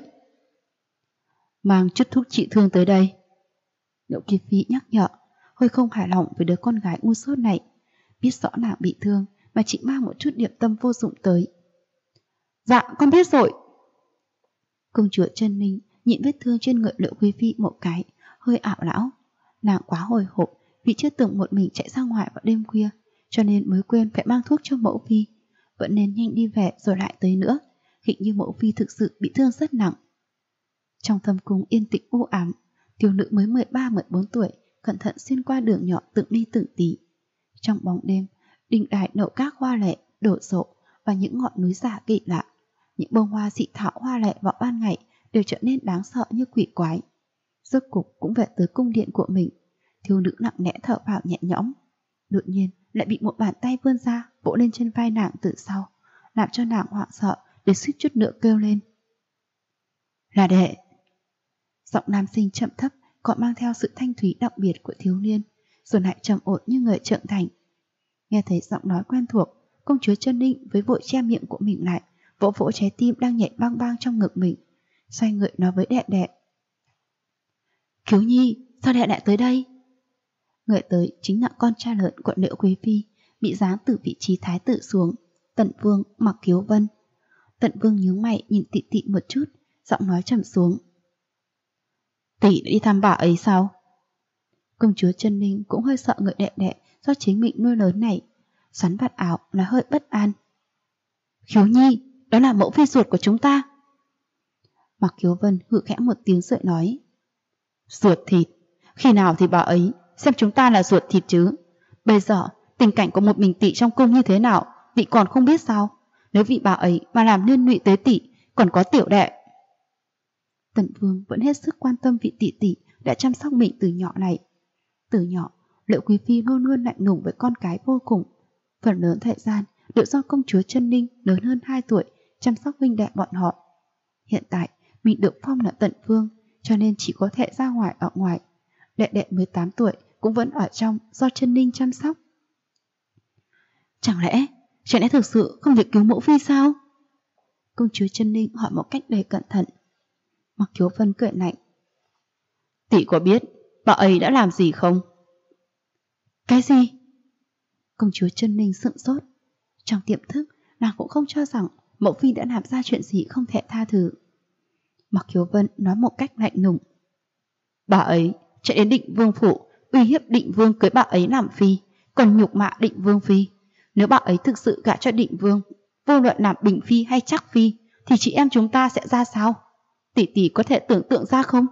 Mang chút thuốc trị thương tới đây. Liệu Quý Phi nhắc nhở, hơi không hài lòng với đứa con gái ngu sốt này. Biết rõ nàng bị thương mà chỉ mang một chút điểm tâm vô dụng tới. Dạ, con biết rồi. Công chúa Chân Ninh nhịn vết thương trên người Liệu Quý Phi một cái, hơi ảo não. Nàng quá hồi hộp vì chưa từng một mình chạy ra ngoài vào đêm khuya, cho nên mới quên phải mang thuốc cho mẫu phi. Vẫn nên nhanh đi về rồi lại tới nữa. Hình như mẫu phi thực sự bị thương rất nặng. Trong thâm cung yên tĩnh u ám, thiếu nữ mới 13-14 tuổi cẩn thận xuyên qua đường nhỏ từng ly từng tí. Trong bóng đêm, đình đài nậu các hoa lệ đổ rộ và những ngọn núi giả kỳ lạ, những bông hoa dị thảo hoa lệ vào ban ngày đều trở nên đáng sợ như quỷ quái. Rốt cục cũng về tới cung điện của mình. Thiếu nữ nặng nẽ thở vào nhẹ nhõm. Đột nhiên lại bị một bàn tay vươn ra vỗ lên trên vai nàng từ sau, làm cho nàng hoảng sợ để suýt chút nữa kêu lên. Là đệ. Giọng nam sinh chậm thấp còn mang theo sự thanh thúy đặc biệt của thiếu niên, rồi lại trầm ổn như người trưởng thành. Nghe thấy giọng nói quen thuộc, công chúa Chân Ninh với vội che miệng của mình lại, vỗ vỗ trái tim đang nhảy bang bang trong ngực mình, xoay người nói với đệ đệ. Kiếu Nhi, sao đệ lại tới đây? Người tới chính là con trai lớn của Liễu Quý Phi, bị giáng từ vị trí thái tử xuống, Tận Vương Mặc Kiếu Vân. Tận Vương nhướng mày nhìn Tị Tị một chút, giọng nói trầm xuống. Tỷ đã đi thăm bà ấy sao? Công chúa Chân Ninh cũng hơi sợ người đệ đệ do chính mình nuôi lớn này, xoắn vạt áo là hơi bất an. Khiếu Nhi, đó là mẫu phi ruột của chúng ta. Mặc Kiếu Vân hự khẽ một tiếng rồi nói. Ruột thịt? Khi nào thì bà ấy xem chúng ta là ruột thịt chứ? Bây giờ tình cảnh của một mình tỷ trong cung như thế nào, vị còn không biết sao? Nếu vị bà ấy mà làm liên lụy tới tỷ, còn có tiểu đệ. Tần Vương vẫn hết sức quan tâm vị tỷ tỷ đã chăm sóc mình từ nhỏ này. Từ nhỏ, Liễu Quý Phi luôn luôn lạnh lùng với con cái vô cùng. Phần lớn thời gian đều do công chúa Chân Ninh lớn hơn 2 tuổi chăm sóc huynh đệ bọn họ. Hiện tại mình được phong là Tận Vương, cho nên chỉ có thể ra ngoài ở ngoài. Đệ đệ 18 tuổi cũng vẫn ở trong do Chân Ninh chăm sóc. Chẳng lẽ thực sự không việc cứu mẫu phi sao? Công chúa Chân Ninh hỏi một cách đầy cẩn thận. Mặc Kiếu Vân cười lạnh. Tỷ có biết bà ấy đã làm gì không? Cái gì? Công chúa Chân Ninh sững sốt. Trong tiềm thức, nàng cũng không cho rằng mẫu phi đã làm ra chuyện gì không thể tha thứ. Mặc Kiếu Vân nói một cách lạnh lùng. Bà ấy chạy đến Định Vương phủ, uy hiếp Định Vương cưới bà ấy làm phi, còn nhục mạ Định Vương phi. Nếu bà ấy thực sự gả cho Định Vương, vô luận làm Bình phi hay Trắc phi, thì chị em chúng ta sẽ ra sao? Tỷ tỷ có thể tưởng tượng ra không?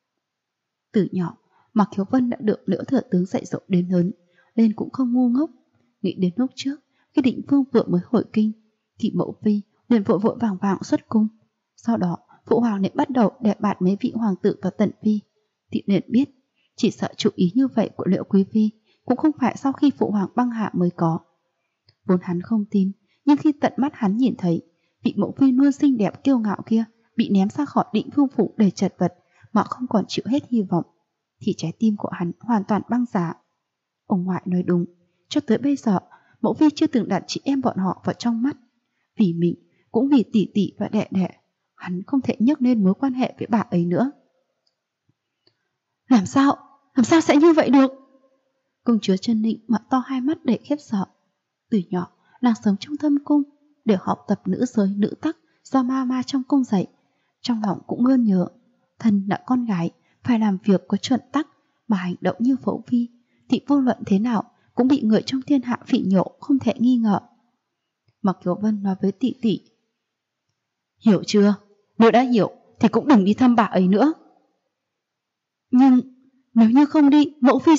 Từ nhỏ, Mặc Kiếu Vân đã được Liễu Thừa Tướng dạy dỗ đến lớn, nên cũng không ngu ngốc. Nghĩ đến lúc trước, khi Định Vương vừa mới hồi kinh, thì mẫu phi liền vội vội vàng vàng xuất cung. Sau đó, phụ hoàng lại bắt đầu đề bạt mấy vị hoàng tử và tần phi. Thì liền biết, chỉ sợ chủ ý như vậy của Liễu Quý Phi cũng không phải sau khi phụ hoàng băng hạ mới có. Vốn hắn không tin, nhưng khi tận mắt hắn nhìn thấy vị mẫu phi luôn xinh đẹp kiêu ngạo kia bị ném ra khỏi Định Vương phủ đầy chật vật mà không còn chịu hết hy vọng, thì trái tim của hắn hoàn toàn băng giá. Ông ngoại nói đúng, cho tới bây giờ mẫu phi chưa từng đặt chị em bọn họ vào trong mắt. Vì mình, cũng vì tỷ tỷ và đệ đệ, hắn không thể nhắc lên mối quan hệ với bà ấy nữa. Làm sao sẽ như vậy được? Công chúa Chân Ninh mở to hai mắt để khiếp sợ. Từ nhỏ, nàng sống trong thâm cung để học tập nữ giới nữ tắc do ma trong cung dạy. Trong lòng cũng luôn nhớ, thân là con gái, phải làm việc có chuẩn tắc, mà hành động như mẫu phi thì vô luận thế nào cũng bị người trong thiên hạ phỉ nhổ không thể nghi ngờ. Mặc Kiều Vân nói với tỷ tỷ. Hiểu chưa? Nếu đã hiểu thì cũng đừng đi thăm bà ấy nữa. Nhưng nếu như không đi, mẫu phi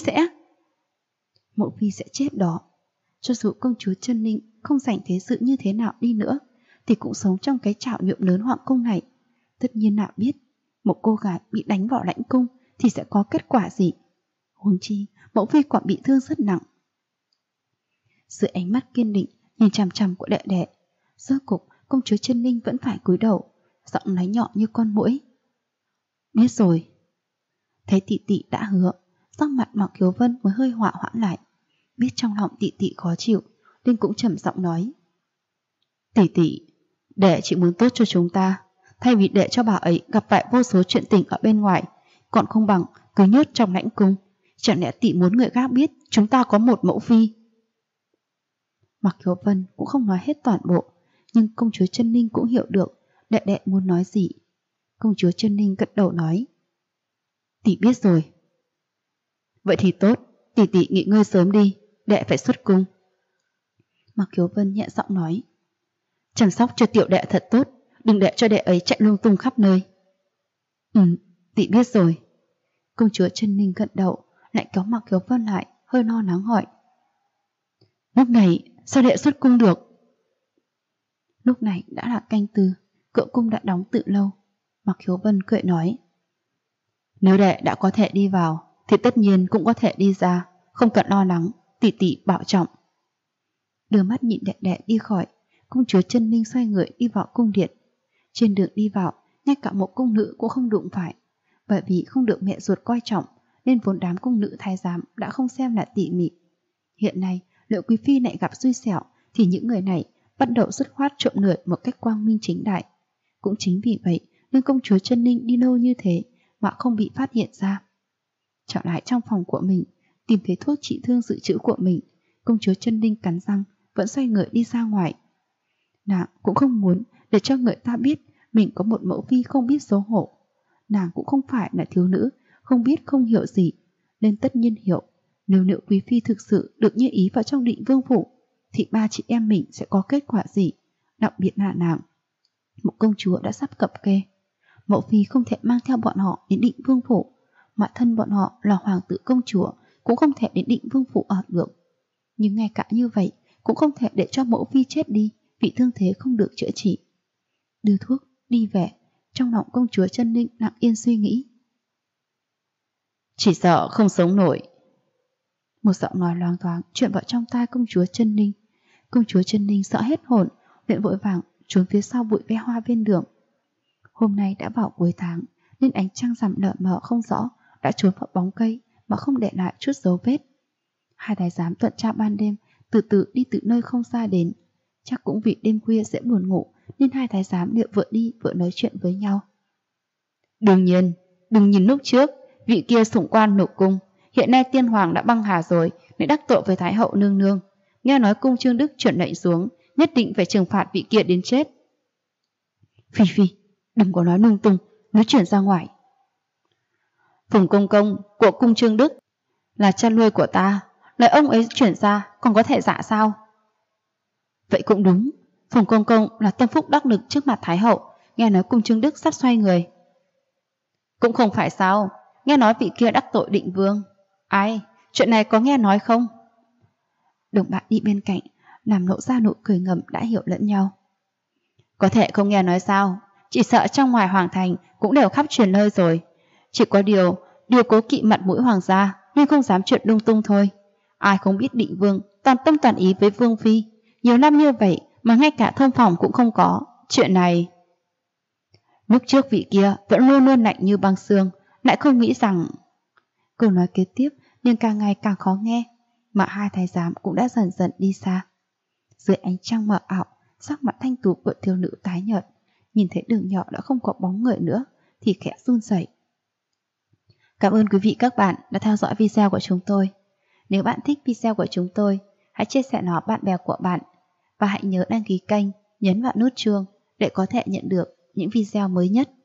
sẽ chết đó. Cho dù công chúa Chân Ninh không dành thế sự như thế nào đi nữa, thì cũng sống trong cái trạo nhượng lớn hoàng cung này. Tất nhiên nào biết, một cô gái bị đánh vào lãnh cung thì sẽ có kết quả gì. Huống chi, mẫu phi còn bị thương rất nặng. Dưới ánh mắt kiên định nhìn chằm chằm của đệ đệ, rốt cục công chúa Chân Ninh vẫn phải cúi đầu, giọng nói nhỏ như con muỗi. Biết rồi. Thấy tỷ tỷ đã hứa, sắc mặt Mặc Kiều Vân mới hơi hỏa hoãn lại. Biết trong lòng tỷ tỷ khó chịu, nên cũng trầm giọng nói. Tỷ tỷ, đệ chỉ muốn tốt cho chúng ta, thay vì để cho bà ấy gặp phải vô số chuyện tình ở bên ngoài, còn không bằng cứ nhốt trong lãnh cung. Chẳng lẽ tỷ muốn người khác biết chúng ta có một mẫu phi? Mạc Khiếu Vân cũng không nói hết toàn bộ, nhưng công chúa Chân Ninh cũng hiểu được đệ đệ muốn nói gì. Công chúa Chân Ninh gật đầu nói: Tỷ biết rồi. Vậy thì tốt, tỷ nghỉ ngơi sớm đi, đệ phải xuất cung. Mạc Khiếu Vân nhẹ giọng nói: Chăm sóc cho tiểu đệ thật tốt, đừng để cho đệ ấy chạy lung tung khắp nơi. Tỷ biết rồi. Công chúa Chân Ninh gật đầu, lại kéo Mạc Khiếu Vân lại, hơi lo lắng hỏi: Lúc này sao đệ xuất cung được? Lúc này đã là canh tư, cửa cung đã đóng từ lâu. Mạc Khiếu Vân cười nói: Nếu đệ đã có thể đi vào thì tất nhiên cũng có thể đi ra, không cần lo lắng, tỷ bảo trọng. Đưa mắt nhìn đệ đệ đi khỏi, công chúa Chân Ninh xoay người đi vào cung điện. Trên đường đi vào, ngay cả một cung nữ cũng không đụng phải, bởi vì không được mẹ ruột coi trọng nên vốn đám cung nữ thái giám đã không xem là tỉ mỉ. Hiện nay liệu quý phi lại gặp xui xẻo thì những người này bắt đầu dứt khoát trộm lưỡi một cách quang minh chính đại. Cũng chính vì vậy nên công chúa Chân Ninh đi lâu như thế mà không bị phát hiện ra. Trở lại trong phòng của mình, tìm thấy thuốc trị thương dự trữ của mình, công chúa Chân Ninh cắn răng vẫn xoay người đi ra ngoài. Nàng cũng không muốn để cho người ta biết mình có một mẫu phi không biết xấu hổ. Nàng cũng không phải là thiếu nữ không biết không hiểu gì, nên tất nhiên hiểu nếu nữ quý phi thực sự được như ý vào trong Định Vương phủ thì ba chị em mình sẽ có kết quả gì. Đặc biệt là nàng, một công chúa đã sắp cập kê, mẫu phi không thể mang theo bọn họ đến Định Vương phủ, mà thân bọn họ là hoàng tử công chúa cũng không thể đến Định Vương phủ ở được. Nhưng ngay cả như vậy cũng không thể để cho mẫu phi chết đi vì thương thế không được chữa trị. Đưa thuốc đi về, trong lòng công chúa Chân Ninh lặng yên suy nghĩ. Chỉ sợ không sống nổi. Một giọng nói loáng thoáng truyền vào trong tai công chúa Chân Ninh. Công chúa Chân Ninh sợ hết hồn, liền vội vàng trốn phía sau bụi ve hoa bên đường. Hôm nay đã vào cuối tháng nên ánh trăng rằm lờ mờ không rõ đã trốn vào bóng cây mà không để lại chút dấu vết. Hai thái giám tuần tra ban đêm từ từ đi từ nơi không xa đến. Chắc cũng vì đêm khuya dễ buồn ngủ nên hai thái giám liệu vừa đi vừa nói chuyện với nhau. Đương nhiên, đừng nhìn lúc trước vị kia sủng quan nộp cung, hiện nay tiên hoàng đã băng hà rồi nên đắc tội với thái hậu nương nương. Nghe nói cung Trương Đức chuẩn lệnh xuống, nhất định phải trừng phạt vị kia đến chết. Phi, đừng có nói lung tung, nói chuyện ra ngoài. Phùng công công của cung Trương Đức là cha nuôi của ta, lời ông ấy chuyển ra còn có thể giả sao? Vậy cũng đúng, Phùng công công là tâm phúc đắc lực trước mặt thái hậu, nghe nói cung Trương Đức sắp xoay người. Cũng không phải sao, nghe nói vị kia đắc tội Định Vương. Ai, chuyện này có nghe nói không? Đồng bạn đi bên cạnh làm lộ ra nụ cười ngầm đã hiểu lẫn nhau. Có thể không nghe nói sao, chỉ sợ trong ngoài hoàng thành cũng đều khắp truyền lời rồi. Chỉ có điều cố kỵ mặt mũi hoàng gia nên không dám chuyện lung tung thôi. Ai không biết Định Vương toàn tâm toàn ý với Vương phi, nhiều năm như vậy mà ngay cả thông phòng cũng không có. Chuyện này, lúc trước vị kia vẫn luôn luôn lạnh như băng xương, lại không nghĩ rằng... Câu nói kế tiếp nhưng càng ngày càng khó nghe, mà hai thái giám cũng đã dần dần đi xa. Dưới ánh trăng mờ ảo, sắc mặt thanh tú của thiếu nữ tái nhợt, nhìn thấy đường nhỏ đã không có bóng người nữa thì khẽ run rẩy. Cảm ơn quý vị các bạn đã theo dõi video của chúng tôi. Nếu bạn thích video của chúng tôi, hãy chia sẻ nó bạn bè của bạn và hãy nhớ đăng ký kênh, nhấn vào nút chuông để có thể nhận được những video mới nhất.